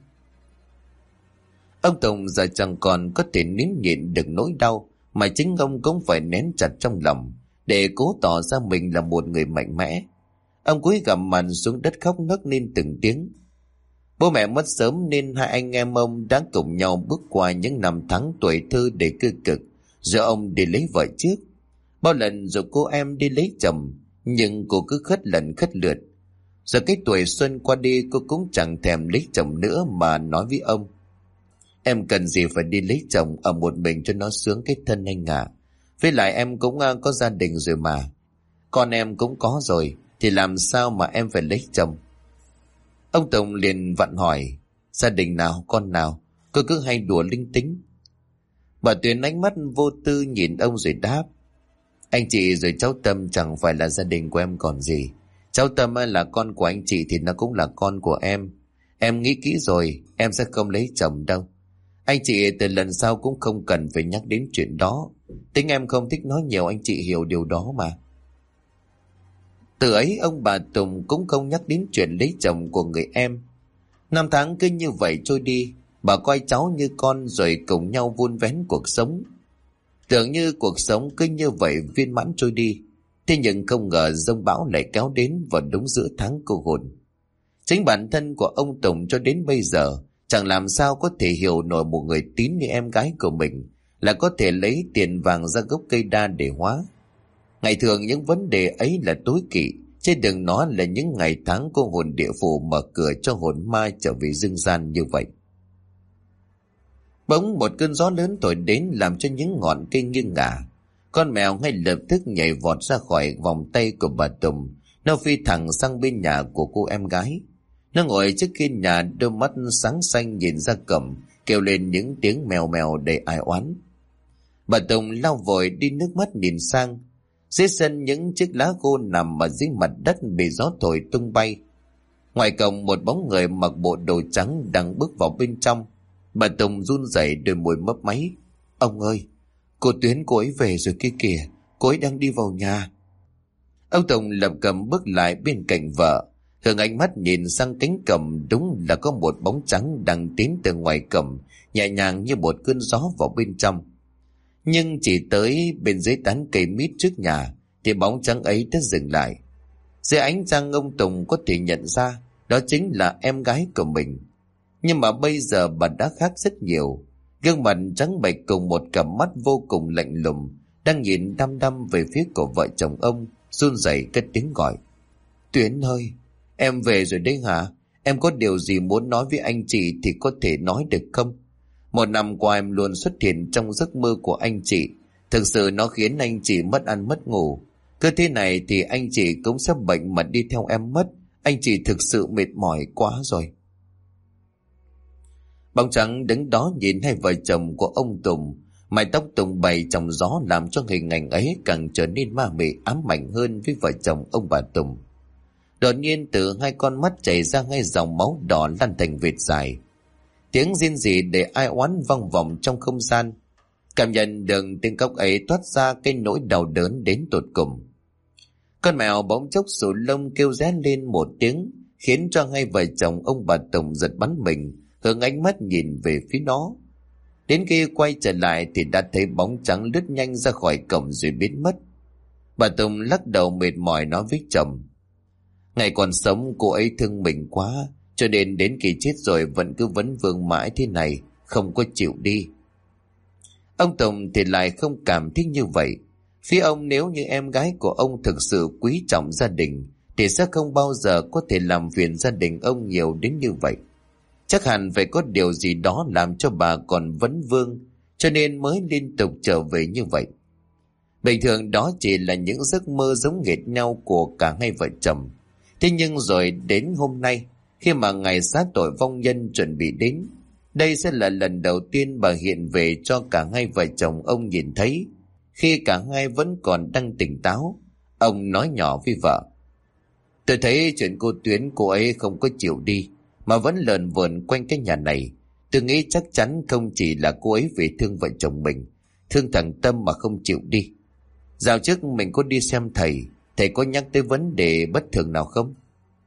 Ông Tùng giờ chẳng còn có thể nín nhịn được nỗi đau mà chính ông cũng phải nén chặt trong lòng để cố tỏ ra mình là một người mạnh mẽ. Ông cúi gằm mặt xuống đất khóc nấc lên từng tiếng. Bố mẹ mất sớm nên hai anh em ông đã cùng nhau bước qua những năm tháng tuổi thơ để cơ cực, rồi ông đi lấy vợ trước. Bao lần rồi cô em đi lấy chồng, nhưng cô cứ khất lần khất lượt. Giờ cái tuổi xuân qua đi, cô cũng chẳng thèm lấy chồng nữa mà nói với ông: Em cần gì phải đi lấy chồng, ở một mình cho nó sướng cái thân anh ạ. Với lại em cũng có gia đình rồi mà. Con em cũng có rồi, thì làm sao mà em phải lấy chồng? Ông Tùng liền vặn hỏi: Gia đình nào, con nào? Cô cứ hay đùa linh tính. Bà Tuyến ánh mắt vô tư nhìn ông rồi đáp: Anh chị rồi cháu Tâm chẳng phải là gia đình của em còn gì. Cháu Tâm là con của anh chị thì nó cũng là con của em. Em nghĩ kỹ rồi, em sẽ không lấy chồng đâu. Anh chị từ lần sau cũng không cần phải nhắc đến chuyện đó. Tính em không thích nói nhiều, anh chị hiểu điều đó mà. Từ ấy ông bà Tùng cũng không nhắc đến chuyện lấy chồng của người em. Năm tháng cứ như vậy trôi đi, bà coi cháu như con rồi cùng nhau vun vén cuộc sống. Tưởng như cuộc sống cứ như vậy viên mãn trôi đi. Thế nhưng không ngờ giông bão lại kéo đến vào đúng giữa tháng cô hồn. Chính bản thân của ông Tùng cho đến bây giờ chẳng làm sao có thể hiểu nổi một người tín như em gái của mình là có thể lấy tiền vàng ra gốc cây đa để hóa. Ngày thường những vấn đề ấy là tối kỵ, chứ đừng nói là những ngày tháng cô hồn địa phủ mở cửa cho hồn ma trở về dương gian như vậy. Bỗng một cơn gió lớn thổi đến làm cho những ngọn cây nghiêng ngả. Con mèo ngay lập tức nhảy vọt ra khỏi vòng tay của bà Tùng. Nó phi thẳng sang bên nhà của cô em gái. Nó ngồi trước hiên nhà, đôi mắt sáng xanh nhìn ra cổng, kêu lên những tiếng mèo mèo đầy ai oán. Bà Tùng lau vội đi nước mắt nhìn sang. Dưới sân những chiếc lá khô nằm ở dưới mặt đất bị gió thổi tung bay. Ngoài cổng một bóng người mặc bộ đồ trắng đang bước vào bên trong. Bà Tùng run rẩy, đôi môi mấp máy. Ông ơi, cô Tuyến cô ấy về rồi kia kìa, cô ấy đang đi vào nhà. Ông Tùng lập cập bước lại bên cạnh vợ, hướng ánh mắt nhìn sang cánh cổng. Đúng là có một bóng trắng đang tiến từ ngoài cổng, nhẹ nhàng như một cơn gió vào bên trong. Nhưng chỉ tới bên dưới tán cây mít trước nhà thì bóng trắng ấy đã dừng lại. Dưới ánh trăng ông Tùng có thể nhận ra đó chính là em gái của mình. Nhưng mà bây giờ bà đã khác rất nhiều. Gương mặt trắng bệch cùng một cặp mắt vô cùng lạnh lùng đang nhìn đăm đăm về phía của vợ chồng ông, run rẩy cất tiếng gọi. Tuyến ơi, em về rồi đấy hả? Em có điều gì muốn nói với anh chị thì có thể nói được không? Một năm qua em luôn xuất hiện trong giấc mơ của anh chị. Thực sự nó khiến anh chị mất ăn mất ngủ. Cứ thế này thì anh chị cũng sẽ bệnh mà đi theo em mất. Anh chị thực sự mệt mỏi quá rồi. Bóng trắng đứng đó nhìn hai vợ chồng của ông Tùng. Mái tóc tung bay trong gió làm cho hình ảnh ấy càng trở nên ma mị ám ảnh hơn với vợ chồng ông bà Tùng. Đột nhiên từ hai con mắt chảy ra ngay dòng máu đỏ lan thành vệt dài. Tiếng rên rỉ để ai oán vang vọng trong không gian. Cảm nhận được tiếng khóc ấy toát ra cái nỗi đau đớn đến tột cùng. Con mèo bỗng chốc sù lông kêu ré lên một tiếng, khiến cho hai vợ chồng ông bà Tùng giật bắn mình, hướng ánh mắt nhìn về phía nó. Đến khi quay trở lại thì đã thấy bóng trắng lướt nhanh ra khỏi cổng rồi biến mất. Bà Tùng lắc đầu mệt mỏi nói với chồng. Ngày còn sống cô ấy thương mình quá, cho nên đến khi chết rồi vẫn cứ vấn vương mãi thế này, không có chịu đi. Ông Tùng thì lại không cảm thấy như vậy. Phía ông nếu như em gái của ông thực sự quý trọng gia đình thì sẽ không bao giờ có thể làm phiền gia đình ông nhiều đến như vậy. Chắc hẳn phải có điều gì đó làm cho bà còn vấn vương, cho nên mới liên tục trở về như vậy. Bình thường đó chỉ là những giấc mơ giống hệt nhau của cả hai vợ chồng. Thế nhưng rồi đến hôm nay, khi mà ngày sát tội vong nhân chuẩn bị đến, đây sẽ là lần đầu tiên bà hiện về cho cả hai vợ chồng ông nhìn thấy. Khi cả hai vẫn còn đang tỉnh táo, ông nói nhỏ với vợ. Tôi thấy chuyện cô Tuyến cô ấy không có chịu đi, mà vẫn lờn vờn quanh cái nhà này. Tôi nghĩ chắc chắn không chỉ là cô ấy vì thương vợ chồng mình, thương thằng Tâm mà không chịu đi. Dạo trước mình có đi xem thầy có nhắc tới vấn đề bất thường nào không?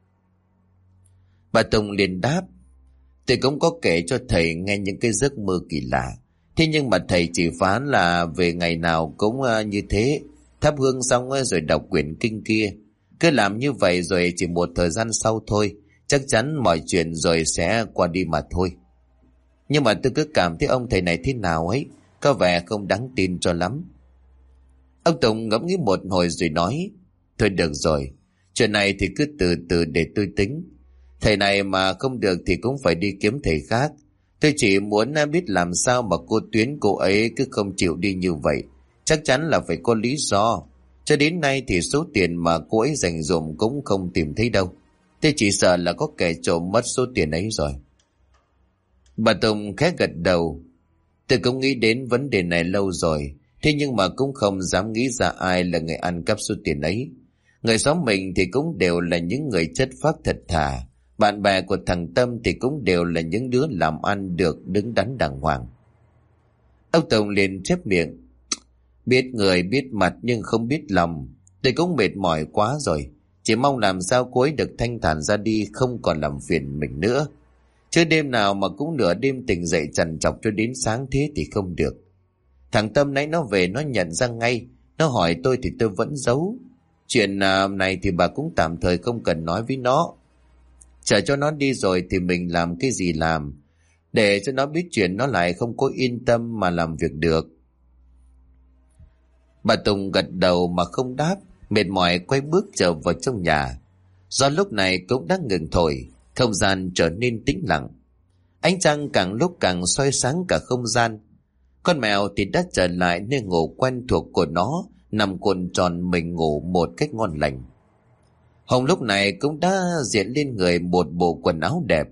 Bà Tùng liền đáp. Tôi cũng có kể cho thầy nghe những cái giấc mơ kỳ lạ. Thế nhưng mà thầy chỉ phán là về ngày nào cũng như thế, thắp hương xong rồi đọc quyển kinh kia. Cứ làm như vậy rồi chỉ một thời gian sau thôi, chắc chắn mọi chuyện rồi sẽ qua đi mà thôi. Nhưng mà tôi cứ cảm thấy ông thầy này thế nào ấy, có vẻ không đáng tin cho lắm. Ông Tùng ngẫm nghĩ một hồi rồi nói. Thôi được rồi, chuyện này thì cứ từ từ để tôi tính. Thầy này mà không được thì cũng phải đi kiếm thầy khác. Tôi chỉ muốn biết làm sao mà cô Tuyến cô ấy cứ không chịu đi như vậy. Chắc chắn là phải có lý do. Cho đến nay thì số tiền mà cô ấy dành dụm cũng không tìm thấy đâu. Tôi chỉ sợ là có kẻ trộm mất số tiền ấy rồi. Bà Tùng khẽ gật đầu. Tôi cũng nghĩ đến vấn đề này lâu rồi. Thế nhưng mà cũng không dám nghĩ ra ai là người ăn cắp số tiền ấy. Người xóm mình thì cũng đều là những người chất phác thật thà. Bạn bè của thằng Tâm thì cũng đều là những đứa làm ăn được đứng đắn đàng hoàng. Ông Tùng liền chép miệng. Biết người biết mặt nhưng không biết lòng. Tôi cũng mệt mỏi quá rồi. Chỉ mong làm sao cô ấy được thanh thản ra đi, không còn làm phiền mình nữa. Chứ đêm nào mà cũng nửa đêm tỉnh dậy trằn trọc cho đến sáng thế thì không được. Thằng Tâm nãy nó về nó nhận ra ngay. Nó hỏi tôi thì tôi vẫn giấu. Chuyện này thì bà cũng tạm thời không cần nói với nó. Chờ cho nó đi rồi thì mình làm cái gì làm. Để cho nó biết chuyện nó lại không có yên tâm mà làm việc được. Bà Tùng gật đầu mà không đáp, mệt mỏi quay bước trở vào trong nhà. Gió lúc này cũng đã ngừng thổi, không gian trở nên tĩnh lặng. Ánh trăng càng lúc càng soi sáng cả không gian. Con mèo thì đã trở lại nơi ngủ quen thuộc của nó, nằm cuộn tròn mình ngủ một cách ngon lành. Hồng lúc này cũng đã diện lên người một bộ quần áo đẹp.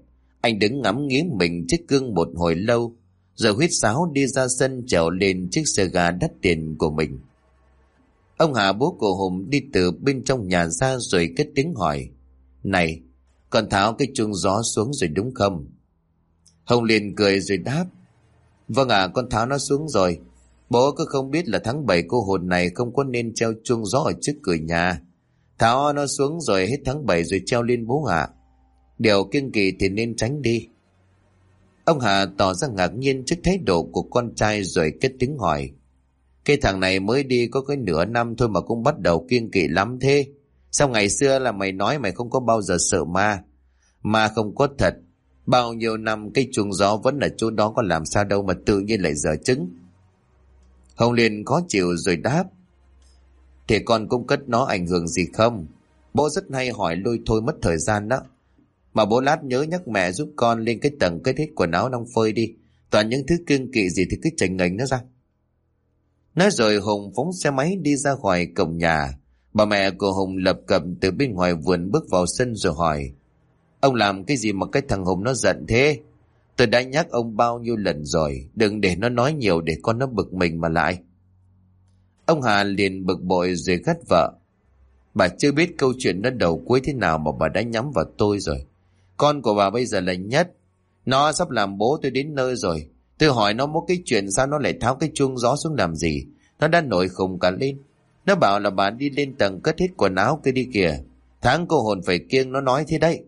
Anh đứng ngắm nghía mình trước gương một hồi lâu, rồi huýt sáo đi ra sân trèo lên chiếc xe ga đắt tiền của mình. Ông Hà bố của Hùng đi từ bên trong nhà ra rồi cất tiếng hỏi: Này, con tháo cái chuông gió xuống rồi đúng không? Hùng liền cười rồi đáp: Vâng ạ, con tháo nó xuống rồi. Bố cứ không biết là tháng 7 cô hồn này không có nên treo chuông gió ở trước cửa nhà. Tháo nó xuống rồi hết tháng 7 rồi treo lên bố ạ. Điều kiêng kỵ thì nên tránh đi. Ông Hà tỏ ra ngạc nhiên trước thái độ của con trai rồi cất tiếng hỏi: Cái thằng này mới đi có cái nửa năm thôi mà cũng bắt đầu kiêng kỵ lắm thế. Sao ngày xưa là mày nói mày không có bao giờ sợ ma? Ma không có thật. Bao nhiêu năm cái chuông gió vẫn ở chỗ đó, có làm sao đâu mà tự nhiên lại dở chứng. Hồng liền khó chịu rồi đáp: Thì con cũng cất nó ảnh hưởng gì không? Bố rất hay hỏi lôi thôi mất thời gian đó. Mà bố lát nhớ nhắc mẹ giúp con lên cái tầng cất hết quần áo đang phơi đi. Toàn những thứ kiêng kỵ gì thì cứ chảnh ngành nó ra. Nói rồi Hùng phóng xe máy đi ra khỏi cổng nhà. Bà mẹ của Hùng lập cập từ bên ngoài vườn bước vào sân rồi hỏi: Ông làm cái gì mà cái thằng Hùng nó giận thế? Tôi đã nhắc ông bao nhiêu lần rồi, đừng để nó nói nhiều để con nó bực mình mà lại. Ông Hà liền bực bội rồi gắt vợ: Bà chưa biết câu chuyện nó đầu cuối thế nào mà bà đã nhắm vào tôi rồi. Con của bà bây giờ là Nhất. Nó sắp làm bố tôi đến nơi rồi. Tôi hỏi nó một cái chuyện sao nó lại tháo cái chuông gió xuống làm gì. Nó đã nổi khùng cả lên. Nó bảo là bà đi lên tầng cất hết quần áo kia đi kìa. Tháng cô hồn phải kiêng, nó nói thế đấy.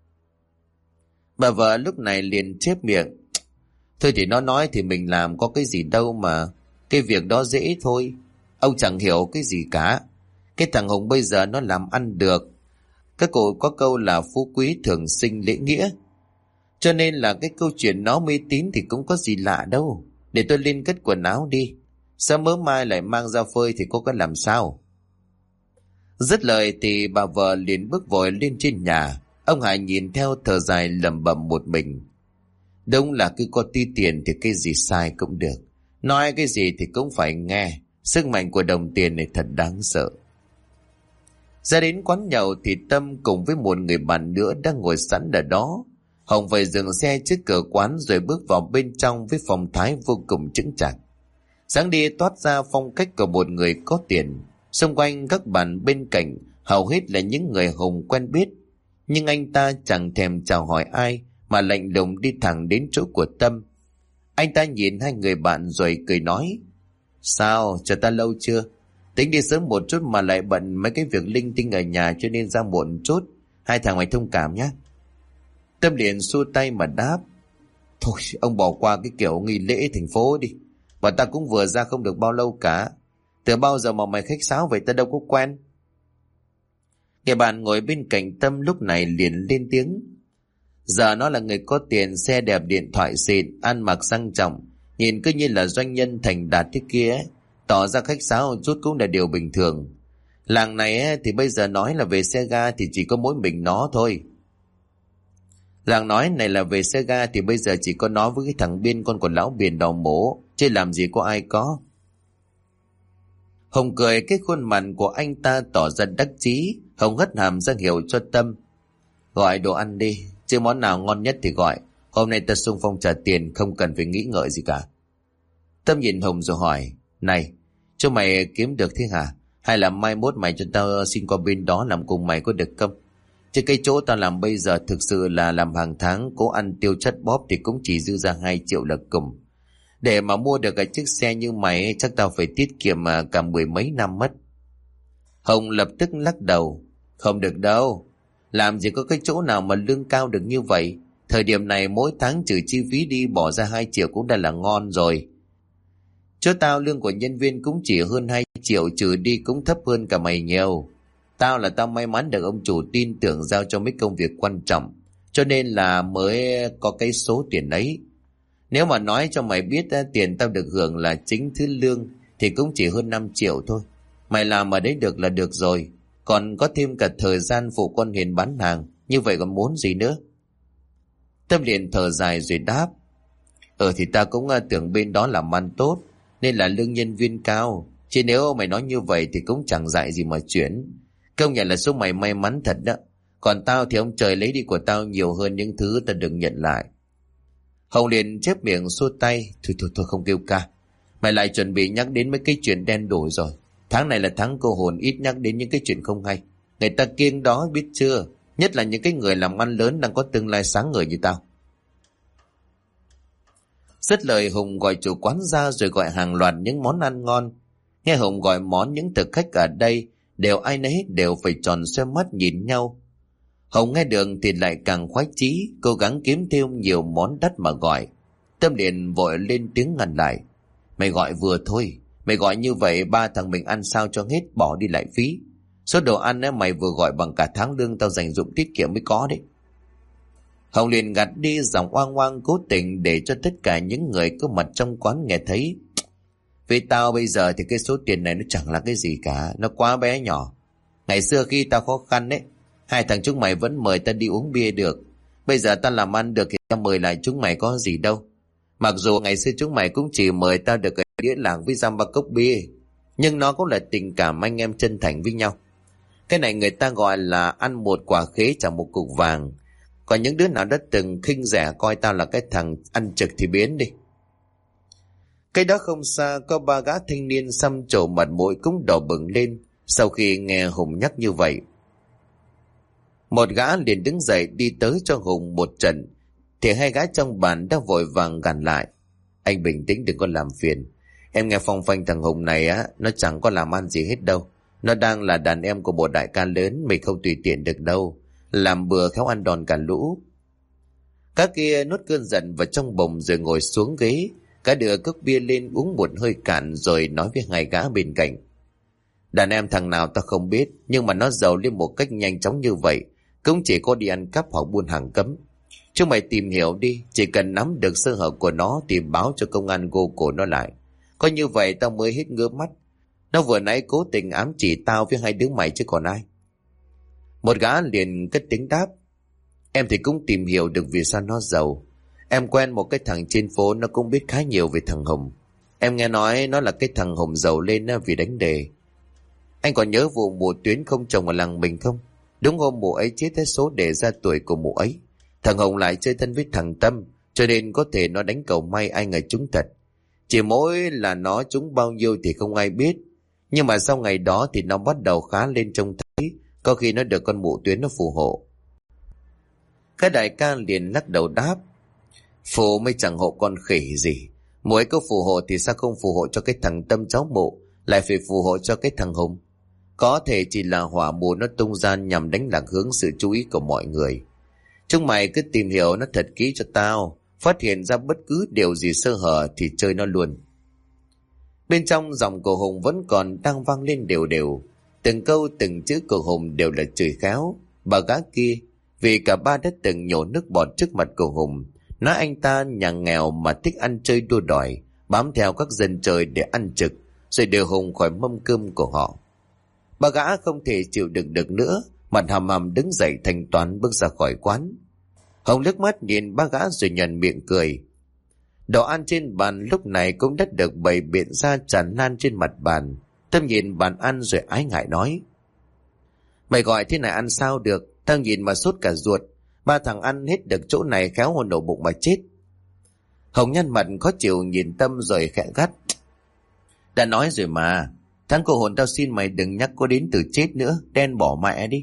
Bà vợ lúc này liền chép miệng: Thôi thì nó nói thì mình làm, có cái gì đâu mà. Cái việc đó dễ thôi. Ông chẳng hiểu cái gì cả. Cái thằng Hùng bây giờ nó làm ăn được. Các cụ có câu là phú quý thường sinh lễ nghĩa. Cho nên là cái câu chuyện nó mê tín thì cũng có gì lạ đâu. Để tôi lên cất quần áo đi. Sao mớ mai lại mang ra phơi thì cô có làm sao? Dứt lời thì bà vợ liền bước vội lên trên nhà. Ông Hải nhìn theo thở dài lẩm bẩm một mình: Đúng là cứ có tí tiền thì cái gì sai cũng được. Nói cái gì thì cũng phải nghe. Sức mạnh của đồng tiền này thật đáng sợ. Ra đến quán nhậu thì Tâm cùng với một người bạn nữa đang ngồi sẵn ở đó. Hồng phải dừng xe trước cửa quán rồi bước vào bên trong với phong thái vô cùng chững chạc. Sáng đi toát ra phong cách của một người có tiền. Xung quanh các bàn bên cạnh hầu hết là những người Hồng quen biết. Nhưng anh ta chẳng thèm chào hỏi ai mà lạnh lùng đi thẳng đến chỗ của Tâm. Anh ta nhìn hai người bạn rồi cười nói: Sao, chờ ta lâu chưa? Tính đi sớm một chút mà lại bận mấy cái việc linh tinh ở nhà cho nên ra muộn chút. Hai thằng mày thông cảm nhé. Tâm liền xua tay mà đáp: Thôi ông bỏ qua cái kiểu nghi lễ thành phố đi. Và ta cũng vừa ra không được bao lâu cả. Từ bao giờ mà mày khách sáo vậy, ta đâu có quen. Người bạn ngồi bên cạnh Tâm lúc này liền lên tiếng: Giờ nó là người có tiền, xe đẹp, điện thoại xịn, ăn mặc sang trọng, nhìn cứ như là doanh nhân thành đạt thế kia ấy. Tỏ ra khách sáo chút cũng là điều bình thường. Làng này ấy, thì bây giờ nói là về xe ga thì chỉ có mỗi mình nó thôi. Làng nói này là về xe ga thì bây giờ chỉ có nó với cái thằng Biên, con của lão Biển đào mổ, chứ làm gì có ai có. Hồng cười, cái khuôn mặt của anh ta tỏ ra đắc chí. Hồng hất hàm ra hiệu cho Tâm: Gọi đồ ăn đi, chứ món nào ngon nhất thì gọi. Hôm nay ta xung phong trả tiền, không cần phải nghĩ ngợi gì cả. Tâm nhìn Hồng rồi hỏi: Này, cho mày kiếm được thế hả? Hay là mai mốt mày cho tao xin qua bên đó làm cùng mày có được không? Chứ cái chỗ tao làm bây giờ thực sự là làm hàng tháng, cố ăn tiêu chất bóp thì cũng chỉ dư ra 2 triệu là cùng. Để mà mua được cái chiếc xe như mày chắc tao phải tiết kiệm cả 10 mấy năm mất. Hồng lập tức lắc đầu: Không được đâu. Làm gì có cái chỗ nào mà lương cao được như vậy. Thời điểm này mỗi tháng trừ chi phí đi bỏ ra 2 triệu cũng đã là ngon rồi. Chỗ tao lương của nhân viên cũng chỉ hơn 2 triệu, trừ đi cũng thấp hơn cả mày nhiều. Tao may mắn được ông chủ tin tưởng giao cho mấy công việc quan trọng, cho nên là mới có cái số tiền ấy. Nếu mà nói cho mày biết tiền tao được hưởng là chính thứ lương thì cũng chỉ hơn 5 triệu thôi. Mày làm ở đấy được là được rồi. Còn có thêm cả thời gian phụ con Hiền bán hàng, như vậy còn muốn gì nữa. Tâm liền thở dài rồi đáp: thì ta cũng tưởng bên đó làm ăn tốt nên là lương nhân viên cao. Chứ nếu mày nói như vậy thì cũng chẳng dại gì mà chuyển. Công nhận là số mày may mắn thật đó. Còn tao thì ông trời lấy đi của tao nhiều hơn những thứ tao đừng nhận lại. Hồng liền chép miệng xua tay. Thôi không kêu ca. Mày lại chuẩn bị nhắc đến mấy cái chuyện đen đủi rồi. Tháng này là tháng cô hồn, ít nhắc đến những cái chuyện không hay. Người ta kiêng đó biết chưa. Nhất là những cái người làm ăn lớn đang có tương lai sáng ngời như tao. Dứt lời Hùng gọi chủ quán ra rồi gọi hàng loạt những món ăn ngon. Nghe Hùng gọi món, những thực khách ở đây đều ai nấy đều phải tròn xoe mắt nhìn nhau. Hùng nghe được thì lại càng khoái chí, cố gắng kiếm thêm nhiều món đắt mà gọi. Tâm liền vội lên tiếng ngăn lại. Mày gọi vừa thôi, mày gọi như vậy ba thằng mình ăn sao cho hết, bỏ đi lại phí. Số đồ ăn ấy mày vừa gọi bằng cả tháng lương tao dành dụm tiết kiệm mới có đấy. Hồng liền gạt đi giọng oang oang cố tình để cho tất cả những người có mặt trong quán nghe thấy. Với tao bây giờ thì cái số tiền này nó chẳng là cái gì cả, nó quá bé nhỏ. Ngày xưa khi tao khó khăn ấy, hai thằng chúng mày vẫn mời tao đi uống bia được. Bây giờ tao làm ăn được thì tao mời lại chúng mày có gì đâu. Mặc dù ngày xưa chúng mày cũng chỉ mời tao được cái đĩa làng với giam ba cốc bia, nhưng nó cũng là tình cảm anh em chân thành với nhau. Cái này người ta gọi là ăn một quả khế trả một cục vàng. Còn những đứa nào đã từng khinh rẻ coi tao là cái thằng ăn trực thì biến đi. Cái đó không xa có ba gã thanh niên xăm trổ mặt mũi cũng đỏ bừng lên sau khi nghe Hùng nhắc như vậy. Một gã liền đứng dậy đi tới cho Hùng một trận, thì hai gã trong bàn đã vội vàng gằn lại. Anh bình tĩnh đừng có làm phiền. Em nghe phong phanh thằng Hùng này á, nó chẳng có làm ăn gì hết đâu. Nó đang là đàn em của một đại ca lớn, mình không tùy tiện được đâu. Làm bừa khéo ăn đòn cả lũ. Các kia nuốt cơn giận vào trong bụng rồi ngồi xuống ghế. Cả đưa cốc bia lên uống một hơi cạn rồi nói với hai gã bên cạnh. Đàn em thằng nào ta không biết, nhưng mà nó giàu lên một cách nhanh chóng như vậy cũng chỉ có đi ăn cắp hoặc buôn hàng cấm. Chúng mày tìm hiểu đi, chỉ cần nắm được sơ hở của nó thì báo cho công an gô cổ nó lại. Có như vậy tao mới hết ngứa mắt. Nó vừa nãy cố tình ám chỉ tao với hai đứa mày chứ còn ai. Một gã liền cất tiếng đáp. Em thì cũng tìm hiểu được vì sao nó giàu. Em quen một cái thằng trên phố, nó cũng biết khá nhiều về thằng Hùng. Em nghe nói nó là cái thằng Hùng giàu lên vì đánh đề. Anh còn nhớ vụ mụ Tuyến không chồng ở làng mình không? Đúng hôm mụ ấy chết hết số đề ra tuổi của mụ ấy. Thằng Hùng lại chơi thân với thằng Tâm, cho nên có thể nó đánh cầu may ai ngờ trúng thật. Chỉ mỗi là nó trúng bao nhiêu thì không ai biết. Nhưng mà sau ngày đó thì nó bắt đầu khá lên trông thấy. Có khi nó được con mụ Tuyến nó phù hộ. Cái đại ca liền lắc đầu đáp. Phù mới chẳng hộ con khỉ gì. Mụ ấy có phù hộ thì sao không phù hộ cho cái thằng Tâm cháu mụ, lại phải phù hộ cho cái thằng Hùng? Có thể chỉ là hỏa mù nó tung ra nhằm đánh lạc hướng sự chú ý của mọi người. Chúng mày cứ tìm hiểu nó thật kỹ cho tao. Phát hiện ra bất cứ điều gì sơ hở thì chơi nó luôn. Bên trong giọng của Hùng vẫn còn đang vang lên đều đều. Từng câu từng chữ của Hùng đều là chửi khéo. Bà gã kia, vì cả ba đã từng nhổ nước bọt trước mặt của Hùng, nói anh ta nhà nghèo mà thích ăn chơi đua đòi, bám theo các dân chơi để ăn trực, rồi đưa Hùng khỏi mâm cơm của họ. Bà gã không thể chịu đựng được nữa, mặt hầm hầm đứng dậy thanh toán bước ra khỏi quán. Hùng liếc mắt nhìn ba gã rồi nhận miệng cười. Đồ ăn trên bàn lúc này cũng đã được bày biện ra tràn lan trên mặt bàn. Tâm nhìn bàn ăn rồi ái ngại nói. Mày gọi thế này ăn sao được, tao nhìn mà sốt cả ruột. Ba thằng ăn hết được chỗ này khéo hồn nổ bụng mà chết. Hồng nhăn mặt khó chịu nhìn Tâm rồi khẽ gắt. Đã nói rồi mà, tháng cô hồn tao xin mày đừng nhắc có đến từ chết nữa, đen bỏ mẹ đi.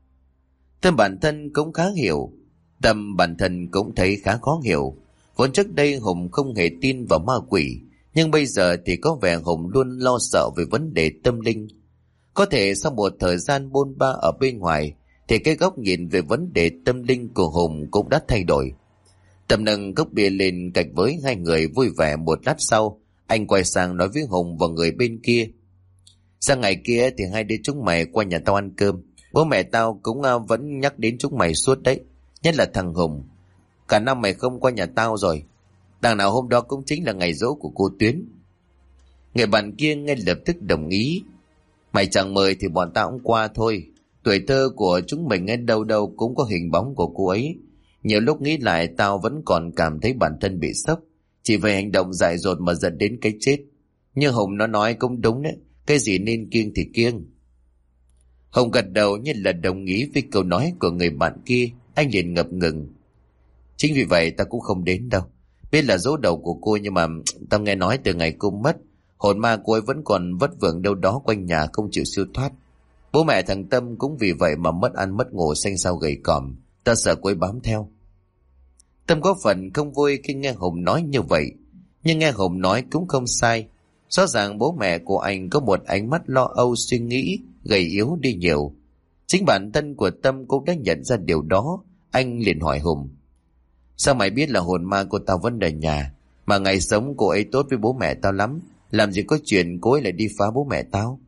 Tâm bản thân cũng khá hiểu. Tâm bản thân cũng thấy khá khó hiểu. Vốn trước đây Hùng không hề tin vào ma quỷ, nhưng bây giờ thì có vẻ Hùng luôn lo sợ về vấn đề tâm linh. Có thể sau một thời gian bôn ba ở bên ngoài thì cái góc nhìn về vấn đề tâm linh của Hùng cũng đã thay đổi. Tâm nâng cốc bia lên cạnh với hai người vui vẻ. Một lát sau anh quay sang nói với Hùng và người bên kia. Sang ngày kia thì hai đứa chúng mày qua nhà tao ăn cơm. Bố mẹ tao cũng vẫn nhắc đến chúng mày suốt đấy, nhất là thằng Hùng. Cả năm mày không qua nhà tao rồi. Đằng nào hôm đó cũng chính là ngày giỗ của cô Tuyến. Người bạn kia ngay lập tức đồng ý. Mày chẳng mời thì bọn tao cũng qua thôi. Tuổi thơ của chúng mình ngay đâu đâu cũng có hình bóng của cô ấy. Nhiều lúc nghĩ lại tao vẫn còn cảm thấy bản thân bị sốc, chỉ về hành động dại dột mà dẫn đến cái chết. Nhưng Hùng nó nói cũng đúng đấy, cái gì nên kiêng thì kiêng. Hồng gật đầu như là đồng ý với câu nói của người bạn kia. Anh liền ngập ngừng. Chính vì vậy ta cũng không đến đâu. Biết là dỗ đầu của cô, nhưng mà tao nghe nói từ ngày cô mất, hồn ma cô ấy vẫn còn vất vưởng đâu đó quanh nhà không chịu siêu thoát. Bố mẹ thằng Tâm cũng vì vậy mà mất ăn mất ngủ, xanh xao gầy còm. Ta sợ cô ấy bám theo. Tâm có phần không vui khi nghe Hồng nói như vậy, nhưng nghe Hồng nói cũng không sai. Rõ ràng bố mẹ của anh có một ánh mắt lo âu, suy nghĩ gầy yếu đi nhiều. Chính bản thân của Tâm cũng đã nhận ra điều đó. Anh liền hỏi Hùng: sao mày biết là hồn ma của tao vẫn ở nhà? Mà ngày sống cô ấy tốt với bố mẹ tao lắm, làm gì có chuyện cô ấy lại đi phá bố mẹ tao.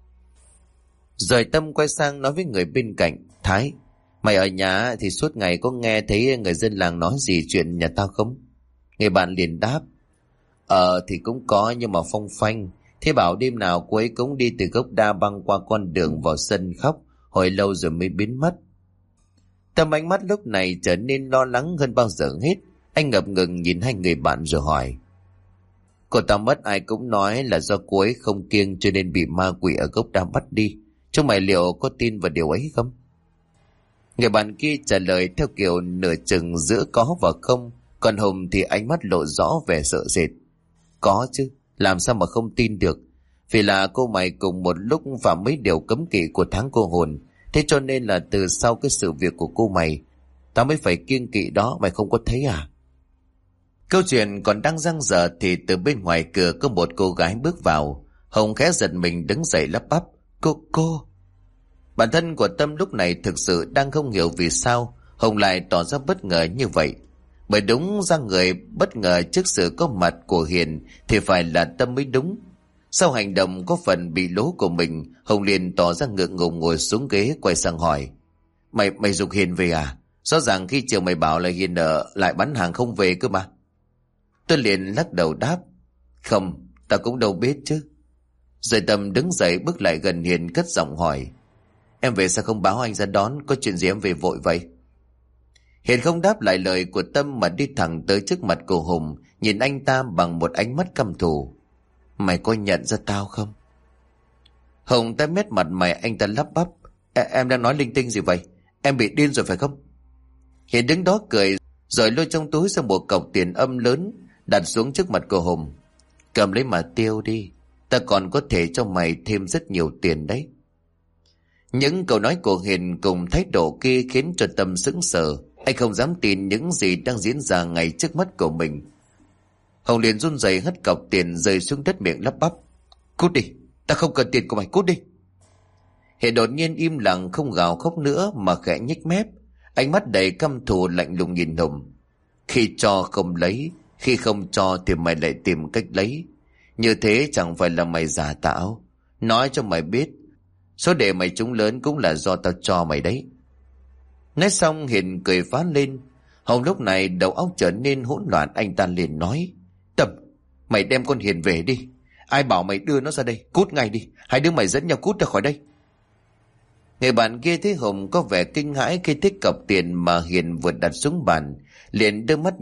Rồi Tâm quay sang nói với người bên cạnh: Thái, mày ở nhà thì suốt ngày có nghe thấy người dân làng nói gì chuyện nhà tao không? Người bạn liền đáp: thì cũng có, nhưng mà phong phanh. Thế bảo đêm nào cô ấy cũng đi từ gốc đa băng qua con đường vào sân khóc, hồi lâu rồi mới biến mất. Tâm ánh mắt lúc này trở nên lo lắng hơn bao giờ hết. Anh ngập ngừng nhìn hai người bạn rồi hỏi: cô ta mất ai cũng nói là do cô ấy không kiêng cho nên bị ma quỷ ở gốc đa bắt đi. Chúng mày liệu có tin vào điều ấy không? Người bạn kia trả lời theo kiểu nửa chừng giữa có và không. Còn Hùng thì ánh mắt lộ rõ vẻ sợ sệt. Có chứ, làm sao mà không tin được. Vì là cô mày cùng một lúc phạm mấy điều cấm kỵ của tháng cô hồn. Thế cho nên là từ sau cái sự việc của cô mày, tao mới phải kiêng kỵ đó, mày không có thấy à? Câu chuyện còn đang dang dở thì từ bên ngoài cửa có một cô gái bước vào. Hồng khẽ giật mình đứng dậy lắp bắp: Cô. Bản thân của Tâm lúc này thực sự đang không hiểu vì sao Hồng lại tỏ ra bất ngờ như vậy. Bởi đúng ra người bất ngờ trước sự có mặt của Hiền thì phải là Tâm mới đúng. Sau hành động có phần bị lố của mình, Hồng liền tỏ ra ngượng ngùng ngồi xuống ghế quay sang hỏi: Mày giục Hiền về à? Rõ ràng khi chiều mày bảo là Hiền lại bán hàng không về cơ mà. Tôi liền lắc đầu đáp: Không, ta cũng đâu biết chứ. Rồi Tâm đứng dậy bước lại gần Hiền cất giọng hỏi: Em về sao không báo anh ra đón? Có chuyện gì em về vội vậy? Hiền không đáp lại lời của Tâm mà đi thẳng tới trước mặt của Hùng, nhìn anh ta bằng một ánh mắt căm thù. Mày có nhận ra tao không? Hùng tái mét mặt mày, anh ta lắp bắp: Em đang nói linh tinh gì vậy? Em bị điên rồi phải không? Hiền đứng đó cười, rồi lôi trong túi ra một cọc tiền âm lớn đặt xuống trước mặt của Hùng. Cầm lấy mà tiêu đi, ta còn có thể cho mày thêm rất nhiều tiền đấy. Những câu nói của Hiền cùng thái độ kia khiến cho Tâm sững sờ. Anh không dám tin những gì đang diễn ra ngay trước mắt của mình. Hồng liền run rẩy hất cọc tiền rơi xuống đất, miệng lắp bắp: Cút đi, ta không cần tiền của mày, cút đi. Hiền đột nhiên im lặng, không gào khóc nữa mà khẽ nhếch mép, ánh mắt đầy căm thù lạnh lùng nhìn Hồng. Khi cho không lấy, khi không cho thì mày lại tìm cách lấy. Như thế chẳng phải là mày giả tạo? Nói cho mày biết, số đề mày trúng lớn cũng là do tao cho mày đấy. Nói xong Hiền cười phá lên. Hồng lúc này đầu óc trở nên hỗn loạn, anh ta liền nói: Tâm, mày đem con Hiền về đi. Ai bảo mày đưa nó ra đây? Cút ngay đi, hai đứa mày dẫn nhau cút ra khỏi đây. Người bạn kia thấy Hồng có vẻ kinh hãi khi thích cọc tiền mà Hiền vừa đặt xuống bàn, liền đưa mắt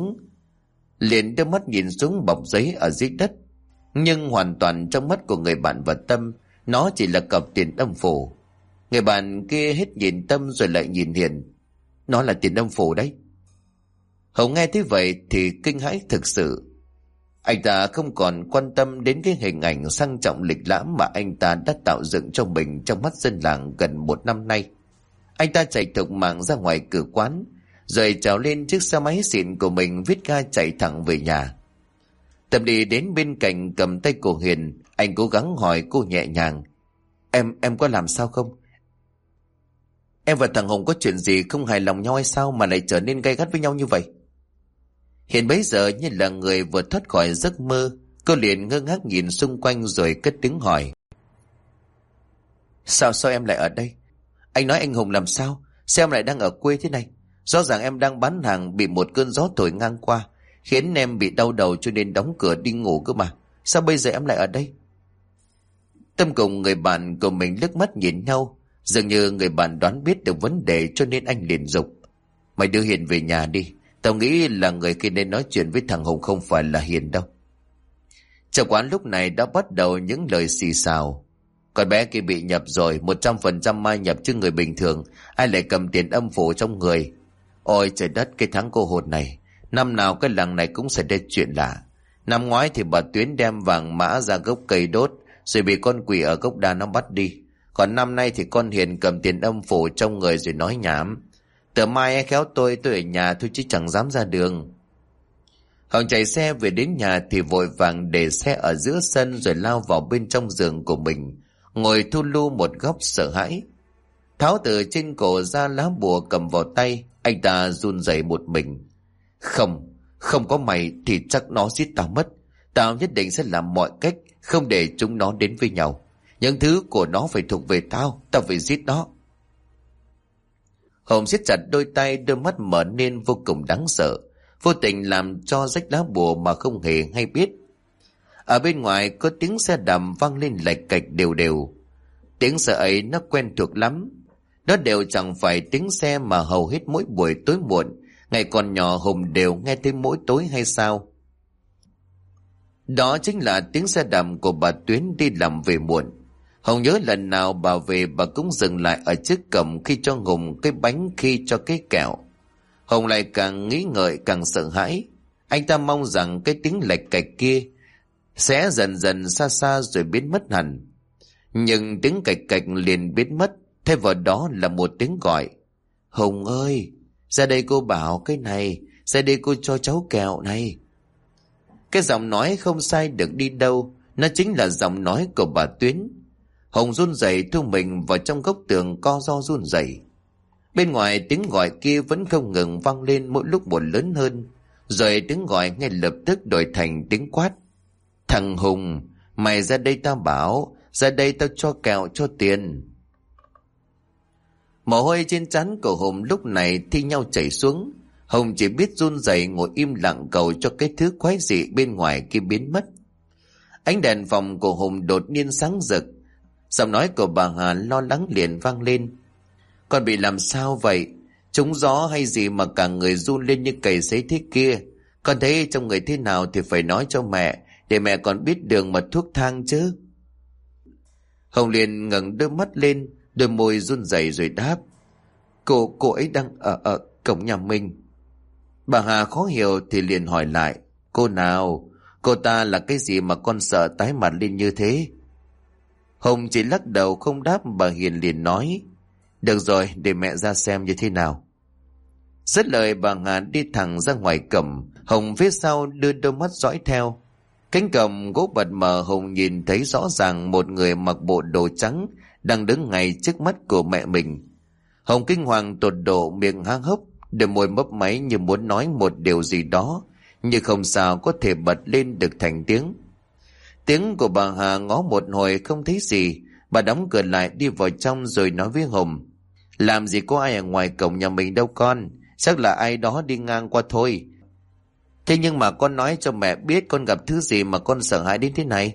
nhìn xuống bọc giấy ở dưới đất. Nhưng hoàn toàn trong mắt của người bạn và Tâm, nó chỉ là cọc tiền âm phủ. Người bạn kia hết nhìn Tâm rồi lại nhìn Hiền: Nó là tiền âm phủ đấy. Hồng nghe thế vậy thì kinh hãi thực sự. Anh ta không còn quan tâm đến cái hình ảnh sang trọng lịch lãm mà anh ta đã tạo dựng cho mình trong mắt dân làng gần một năm nay. Anh ta chạy thục mạng ra ngoài cửa quán, rồi trèo lên chiếc xe máy xịn của mình, vít ga chạy thẳng về nhà. Tâm đi đến bên cạnh cầm tay của Hiền, anh cố gắng hỏi cô nhẹ nhàng: Em có làm sao không? Em và thằng Hùng có chuyện gì không hài lòng nhau hay sao mà lại trở nên gay gắt với nhau như vậy? Hiền bấy giờ như là người vừa thoát khỏi giấc mơ. Cô liền ngơ ngác nhìn xung quanh rồi cất tiếng hỏi: Sao em lại ở đây? Anh nói anh Hùng làm sao? Sao em lại đang ở quê thế này? Rõ ràng em đang bán hàng bị một cơn gió thổi ngang qua, khiến em bị đau đầu cho nên đóng cửa đi ngủ cơ mà. Sao bây giờ em lại ở đây? Tâm cùng người bạn của mình liếc mắt nhìn nhau. Dường như người bạn đoán biết được vấn đề cho nên anh liền giục: Mày đưa Hiền về nhà đi. Tao nghĩ là người kia nên nói chuyện với thằng Hùng không phải là Hiền đâu. Trong quán lúc này đã bắt đầu những lời xì xào. Con bé kia bị nhập rồi, 100% mai nhập chứ người bình thường ai lại cầm tiền âm phủ trong người. Ôi trời đất, cái tháng cô hồn này, năm nào cái làng này cũng xảy ra chuyện lạ. Năm ngoái thì bà Tuyến đem vàng mã ra gốc cây đốt, rồi bị con quỷ ở gốc đa nó bắt đi. Còn năm nay thì con Hiền cầm tiền âm phủ trong người rồi nói nhảm. Từ mai khéo tôi ở nhà thôi chứ chẳng dám ra đường. Hồng chạy xe về đến nhà thì vội vàng để xe ở giữa sân rồi lao vào bên trong giường của mình, ngồi thu lu một góc sợ hãi. Tháo từ trên cổ ra lá bùa cầm vào tay, anh ta run rẩy một mình. Không có mày thì chắc nó giết tao mất. Tao nhất định sẽ làm mọi cách không để chúng nó đến với nhau. Những thứ của nó phải thuộc về tao, tao phải giết nó. Hồng siết chặt đôi tay, đôi mắt mở nên vô cùng đáng sợ, vô tình làm cho rách lá bùa mà không hề hay biết. Ở bên ngoài có tiếng xe đạp vang lên lạch cạch đều đều. Tiếng xe ấy nó quen thuộc lắm. Đó đều chẳng phải tiếng xe mà hầu hết mỗi buổi tối muộn, ngày còn nhỏ Hùng đều nghe thấy mỗi tối hay sao? Đó chính là tiếng xe đạp của bà Tuyến đi làm về muộn. Hồng nhớ lần nào bà về bà cũng dừng lại ở trước cổng, khi cho Hùng cái bánh, khi cho cái kẹo. Hồng lại càng nghĩ ngợi càng sợ hãi. Anh ta mong rằng cái tiếng lạch cạch kia sẽ dần dần xa xa rồi biến mất hẳn. Nhưng tiếng cạch cạch liền biến mất, thay vào đó là một tiếng gọi. Hồng ơi, ra đây cô bảo cái này, ra đây cô cho cháu kẹo này. Cái giọng nói không sai được đi đâu, nó chính là giọng nói của bà Tuyến. Hồng run rẩy thu mình vào trong góc tường, co ro run rẩy. Bên ngoài tiếng gọi kia vẫn không ngừng vang lên, mỗi lúc một lớn hơn, rồi tiếng gọi ngay lập tức đổi thành tiếng quát. Thằng Hùng, mày ra đây tao bảo, ra đây tao cho kẹo cho tiền. Mồ hôi trên trán của Hùng lúc này thi nhau chảy xuống. Hùng chỉ biết run rẩy ngồi im lặng cầu cho cái thứ quái dị bên ngoài kia biến mất. Ánh đèn phòng của Hùng đột nhiên sáng rực. Giọng nói của bà Hà lo lắng liền vang lên. Con bị làm sao vậy? Trúng gió hay gì mà cả người run lên như cầy sấy thế kia? Con thấy trong người thế nào thì phải nói cho mẹ, để mẹ còn biết đường mà thuốc thang chứ. Hồng liền ngẩng đôi mắt lên, đôi môi run rẩy rồi đáp. Cô ấy đang ở cổng nhà mình. Bà Hà khó hiểu thì liền hỏi lại. Cô nào? Cô ta là cái gì mà con sợ tái mặt lên như thế? Hồng chỉ lắc đầu không đáp. Bà Hiền liền nói. Được rồi, để mẹ ra xem như thế nào. Dứt lời bà Hà đi thẳng ra ngoài cổng. Hồng phía sau đưa đôi mắt dõi theo. Cánh cổng gỗ bật mở, Hồng nhìn thấy rõ ràng một người mặc bộ đồ trắng đang đứng ngay trước mắt của mẹ mình. Hồng kinh hoàng tột độ, miệng há hốc, đôi môi mấp máy như muốn nói một điều gì đó, nhưng không sao có thể bật lên được thành tiếng. Tiếng của bà Hà ngó một hồi không thấy gì, bà đóng cửa lại đi vào trong rồi nói với Hồng. Làm gì có ai ở ngoài cổng nhà mình đâu con, chắc là ai đó đi ngang qua thôi. Thế nhưng mà con nói cho mẹ biết con gặp thứ gì mà con sợ hãi đến thế này.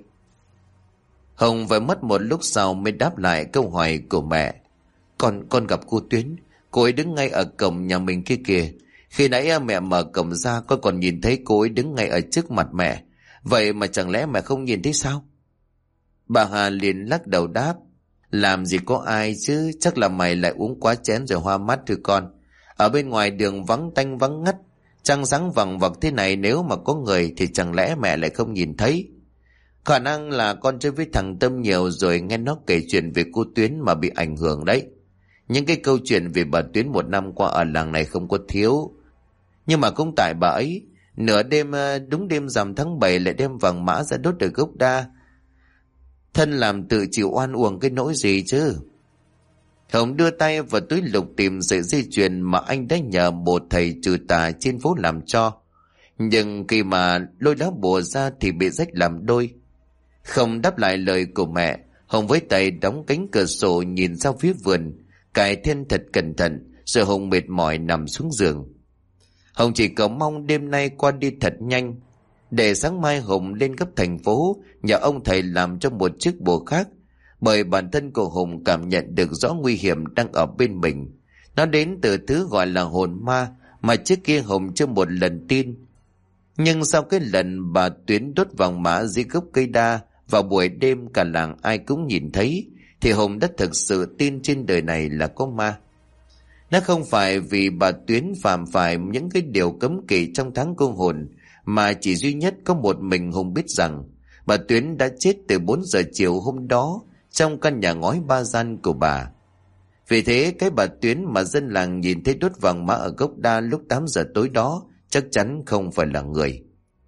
Hồng phải mất một lúc sau mới đáp lại câu hỏi của mẹ. Con gặp cô Tuyến, cô ấy đứng ngay ở cổng nhà mình kia kìa. Khi nãy mẹ mở cổng ra con còn nhìn thấy cô ấy đứng ngay ở trước mặt mẹ. Vậy mà chẳng lẽ mẹ không nhìn thấy sao? Bà Hà liền lắc đầu đáp. Làm gì có ai chứ, chắc là mày lại uống quá chén rồi hoa mắt thôi con. Ở bên ngoài đường vắng tanh vắng ngắt, trăng sáng vằng vặc thế này, nếu mà có người thì chẳng lẽ mẹ lại không nhìn thấy? Khả năng là con chơi với thằng Tâm nhiều rồi nghe nó kể chuyện về cô Tuyến mà bị ảnh hưởng đấy. Những cái câu chuyện về bà Tuyến một năm qua ở làng này không có thiếu. Nhưng mà cũng tại bà ấy, nửa đêm đúng đêm rằm tháng 7 lại đem vàng mã ra đốt ở gốc đa. Thân làm tự chịu oan uổng cái nỗi gì chứ? Hồng đưa tay vào túi lục tìm sợi dây chuyền mà anh đã nhờ một thầy trừ tà trên phố làm cho. Nhưng khi mà lôi lá bùa ra thì bị rách làm đôi. Không đáp lại lời của mẹ, Hồng với tay đóng cánh cửa sổ nhìn ra phía vườn, cài then thật cẩn thận, rồi Hồng mệt mỏi nằm xuống giường. Hồng chỉ cầu mong đêm nay qua đi thật nhanh, để sáng mai Hồng lên gấp thành phố nhờ ông thầy làm cho một chiếc bùa khác, bởi bản thân của Hồng cảm nhận được rõ nguy hiểm đang ở bên mình. Nó đến từ thứ gọi là hồn ma mà trước kia Hồng chưa một lần tin. Nhưng sau cái lần bà Tuyến đốt vàng mã dưới gốc cây đa vào buổi đêm cả làng ai cũng nhìn thấy, thì Hùng đã thực sự tin trên đời này là có ma. Nó không phải vì bà Tuyến phạm phải những cái điều cấm kỵ trong tháng cô hồn, mà chỉ duy nhất có một mình Hùng biết rằng bà Tuyến đã chết từ 4 giờ chiều hôm đó trong căn nhà ngói 3 gian của bà. Vì thế cái bà Tuyến mà dân làng nhìn thấy đốt vàng mã ở gốc đa lúc 8 giờ tối đó chắc chắn không phải là người.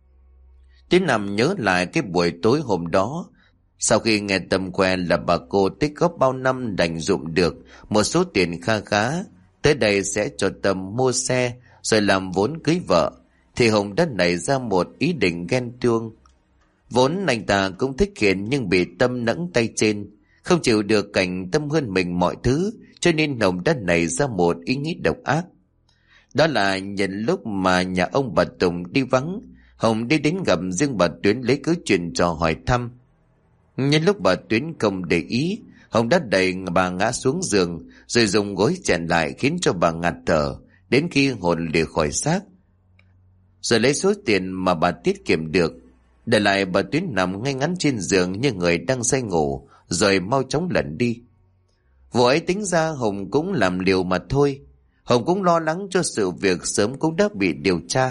Tuyến nằm nhớ lại cái buổi tối hôm đó, sau khi nghe Tâm khoe là bà cô tích góp bao năm đành dụm được một số tiền kha khá, tới đây sẽ cho Tâm mua xe rồi làm vốn cưới vợ, thì Hùng đã nảy ra một ý định ghen tuông. Vốn anh ta cũng thích hiền nhưng bị Tâm nẫng tay trên, không chịu được cảnh Tâm hơn mình mọi thứ, cho nên Hùng đã nảy ra một ý nghĩ độc ác. Đó là nhận lúc mà nhà ông bà Tùng đi vắng, Hùng đi đến gặp riêng bà Tuyến lấy cớ chuyện trò hỏi thăm. Nhân lúc bà Tuyến không để ý, Hùng đã đẩy bà ngã xuống giường rồi dùng gối chèn lại khiến cho bà ngạt thở đến khi hồn lìa khỏi xác, rồi lấy số tiền mà bà tiết kiệm được, để lại bà Tuyến nằm ngay ngắn trên giường như người đang say ngủ, rồi mau chóng lẩn đi. Vụ ấy tính ra Hùng cũng làm liều mà thôi. Hùng cũng lo lắng cho sự việc sớm cũng đã bị điều tra.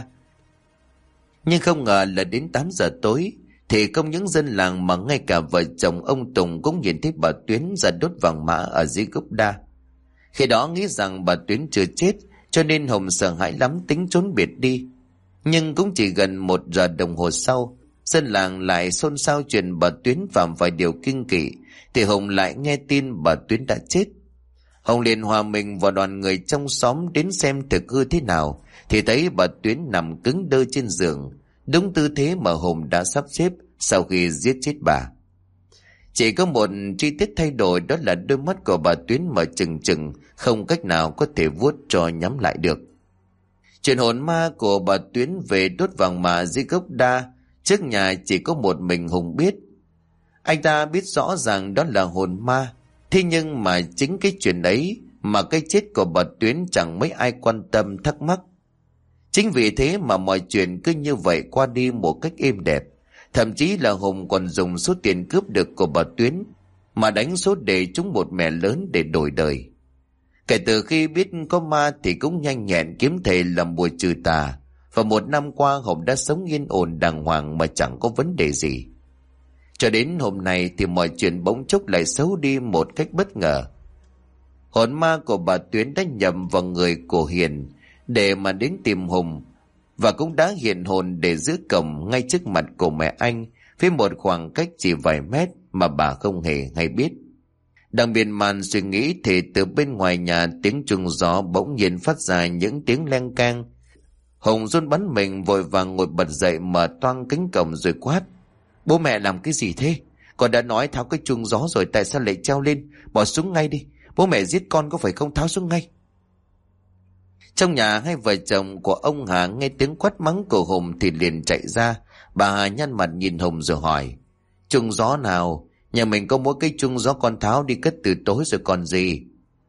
Nhưng không ngờ là đến 8 giờ tối thì không những dân làng mà ngay cả vợ chồng ông Tùng cũng nhìn thấy bà Tuyến ra đốt vàng mã ở dưới gốc đa. Khi đó nghĩ rằng bà Tuyến chưa chết, cho nên Hùng sợ hãi lắm tính trốn biệt đi. Nhưng cũng chỉ gần 1 giờ đồng hồ sau, dân làng lại xôn xao chuyện bà Tuyến phạm phải điều kinh kỵ, thì Hùng lại nghe tin bà Tuyến đã chết. Hùng liền hòa mình vào đoàn người trong xóm đến xem thực hư thế nào, thì thấy bà Tuyến nằm cứng đơ trên giường, đúng tư thế mà Hùng đã sắp xếp sau khi giết chết bà. Chỉ có một chi tiết thay đổi, đó là đôi mắt của bà Tuyến mở trừng trừng, không cách nào có thể vuốt cho nhắm lại được. Chuyện hồn ma của bà Tuyến về đốt vàng mã dưới gốc đa trước nhà chỉ có một mình Hùng biết. Anh ta biết rõ ràng đó là hồn ma, thế nhưng mà chính cái chuyện ấy mà cái chết của bà Tuyến chẳng mấy ai quan tâm thắc mắc. Chính vì thế mà mọi chuyện cứ như vậy qua đi một cách êm đẹp. Thậm chí là Hùng còn dùng số tiền cướp được của bà Tuyến mà đánh số đề trúng một mẻ lớn để đổi đời. Kể từ khi biết có ma thì cũng nhanh nhẹn kiếm thầy làm bùa trừ tà, và 1 năm qua Hùng đã sống yên ổn đàng hoàng mà chẳng có vấn đề gì. Cho đến hôm nay thì mọi chuyện bỗng chốc lại xấu đi một cách bất ngờ. Hồn ma của bà Tuyến đã nhầm vào người của Hiền để mà đến tìm Hùng, và cũng đã hiện hồn để giữ cổng ngay trước mặt của mẹ anh, với một khoảng cách chỉ vài mét mà bà không hề hay biết. Đang miên man suy nghĩ thì từ bên ngoài nhà tiếng chuông gió bỗng nhiên phát ra những tiếng leng keng. Hùng run bắn mình vội vàng ngồi bật dậy mở toang cánh cổng rồi quát: "Bố mẹ làm cái gì thế? Con đã nói tháo cái chuông gió rồi, tại sao lại treo lên? Bỏ xuống ngay đi. Bố mẹ giết con có phải không, tháo xuống ngay." Trong nhà, hai vợ chồng của ông Hà nghe tiếng quát mắng của Hùng thì liền chạy ra. Bà Hà nhăn mặt nhìn Hùng rồi hỏi: "Chuông gió nào? Nhà mình có mỗi cái chuông gió con tháo đi cất từ tối rồi còn gì?"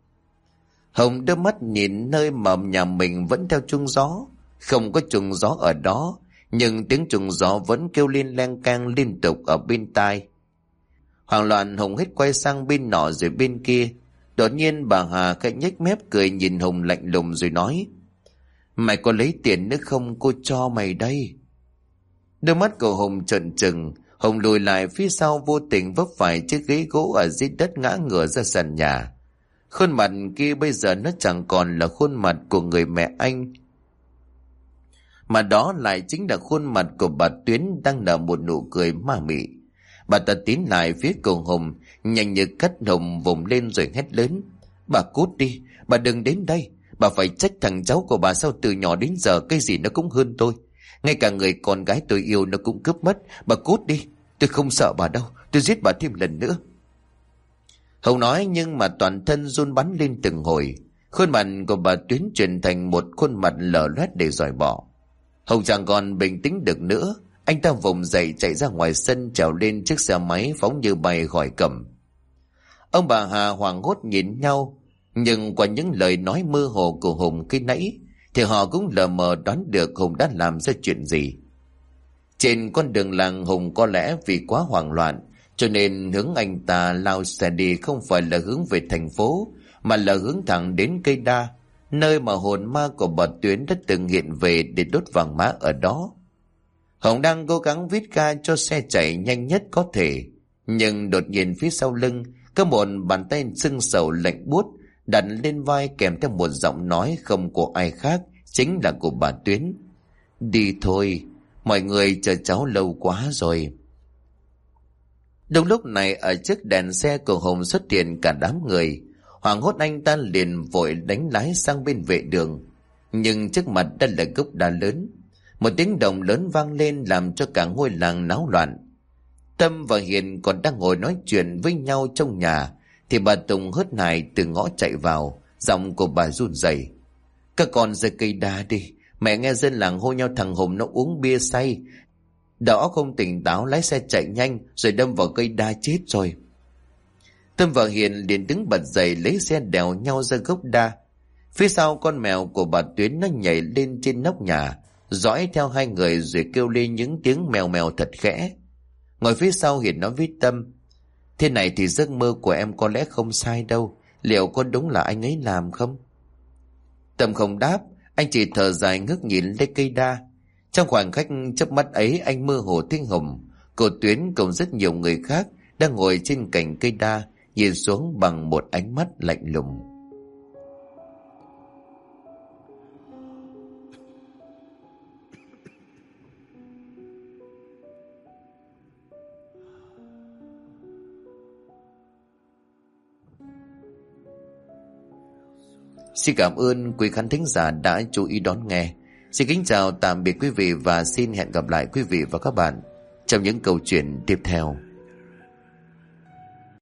Hùng đưa mắt nhìn nơi mà nhà mình vẫn theo chuông gió. Không có chuông gió ở đó, nhưng tiếng chuông gió vẫn kêu lên leng keng liên tục ở bên tai. Hoảng loạn Hùng hết quay sang bên nọ rồi bên kia. Đột nhiên bà Hà khẽ nhếch mép cười nhìn Hùng lạnh lùng rồi nói: "Mày có lấy tiền nữa không, cô cho mày đây." Đôi mắt của Hùng trợn trừng. Hùng lùi lại phía sau, vô tình vấp phải chiếc ghế gỗ ở dưới đất ngã ngửa ra sàn nhà. Khuôn mặt kia bây giờ nó chẳng còn là khuôn mặt của người mẹ anh, mà đó lại chính là khuôn mặt của bà Tuyến đang nở một nụ cười ma mị. Bà ta tiến lại phía cổ Hùng, nhanh như cắt Hùng vùng lên rồi hét lớn: "Bà cút đi, bà đừng đến đây. Bà phải trách thằng cháu của bà sao từ nhỏ đến giờ cái gì nó cũng hơn tôi. Ngay cả người con gái tôi yêu nó cũng cướp mất. Bà cút đi, tôi không sợ bà đâu, tôi giết bà thêm lần nữa." Hùng nói nhưng mà toàn thân run bắn lên từng hồi. Khuôn mặt của bà Tuyến chuyển thành một khuôn mặt lở loét để dòi bỏ. Hùng chẳng còn bình tĩnh được nữa. Anh ta vùng dậy chạy ra ngoài sân, trèo lên chiếc xe máy phóng như bay khỏi cổng. Ông bà Hà hoảng hốt nhìn nhau, nhưng qua những lời nói mơ hồ của Hùng khi nãy thì họ cũng lờ mờ đoán được Hùng đã làm ra chuyện gì. Trên con đường làng, Hùng có lẽ vì quá hoảng loạn Cho nên hướng anh ta lao xe đi không phải là hướng về thành phố, mà là hướng thẳng đến cây đa, nơi mà hồn ma của bà Tuyến đã từng hiện về để đốt vàng mã ở đó. Hồng đang cố gắng vít ga cho xe chạy nhanh nhất có thể, nhưng đột nhiên phía sau lưng có một bàn tay sưng sầu lạnh buốt đặt lên vai, kèm theo một giọng nói không của ai khác, chính là của bà Tuyến. Đi thôi, mọi người chờ cháu lâu quá rồi. Đúng lúc này ở trước đèn xe của Hồng xuất hiện cả đám người. Hoảng hốt anh ta liền vội đánh lái sang bên vệ đường, nhưng trước mặt đã là gốc đá lớn. Một tiếng động lớn vang lên làm cho cả ngôi làng náo loạn. Tâm và Hiền còn đang ngồi nói chuyện với nhau trong nhà thì bà Tùng hớt hải từ ngõ chạy vào, giọng của bà run rẩy. Các con ra cây đa đi, mẹ nghe dân làng hô nhau thằng Hùng nó uống bia say, đó không tỉnh táo lái xe chạy nhanh rồi đâm vào cây đa chết rồi. Tâm và Hiền liền đứng bật dậy lấy xe đèo nhau ra gốc đa. Phía sau con mèo của bà Tuyến nó nhảy lên trên nóc nhà, dõi theo hai người rồi kêu lên những tiếng mèo mèo thật khẽ. Ngồi phía sau Hiền nói với Tâm, thế này thì giấc mơ của em có lẽ không sai đâu, liệu có đúng là anh ấy làm không? Tâm không đáp, anh chỉ thở dài ngước nhìn lên cây đa. Trong khoảnh khắc chớp mắt ấy, anh mơ hồ thấy Hồng, cô Tuyến cùng rất nhiều người khác đang ngồi trên cành cây đa, nhìn xuống bằng một ánh mắt lạnh lùng. Xin cảm ơn quý khán thính giả đã chú ý đón nghe. Xin kính chào tạm biệt quý vị và xin hẹn gặp lại quý vị và các bạn trong những câu chuyện tiếp theo.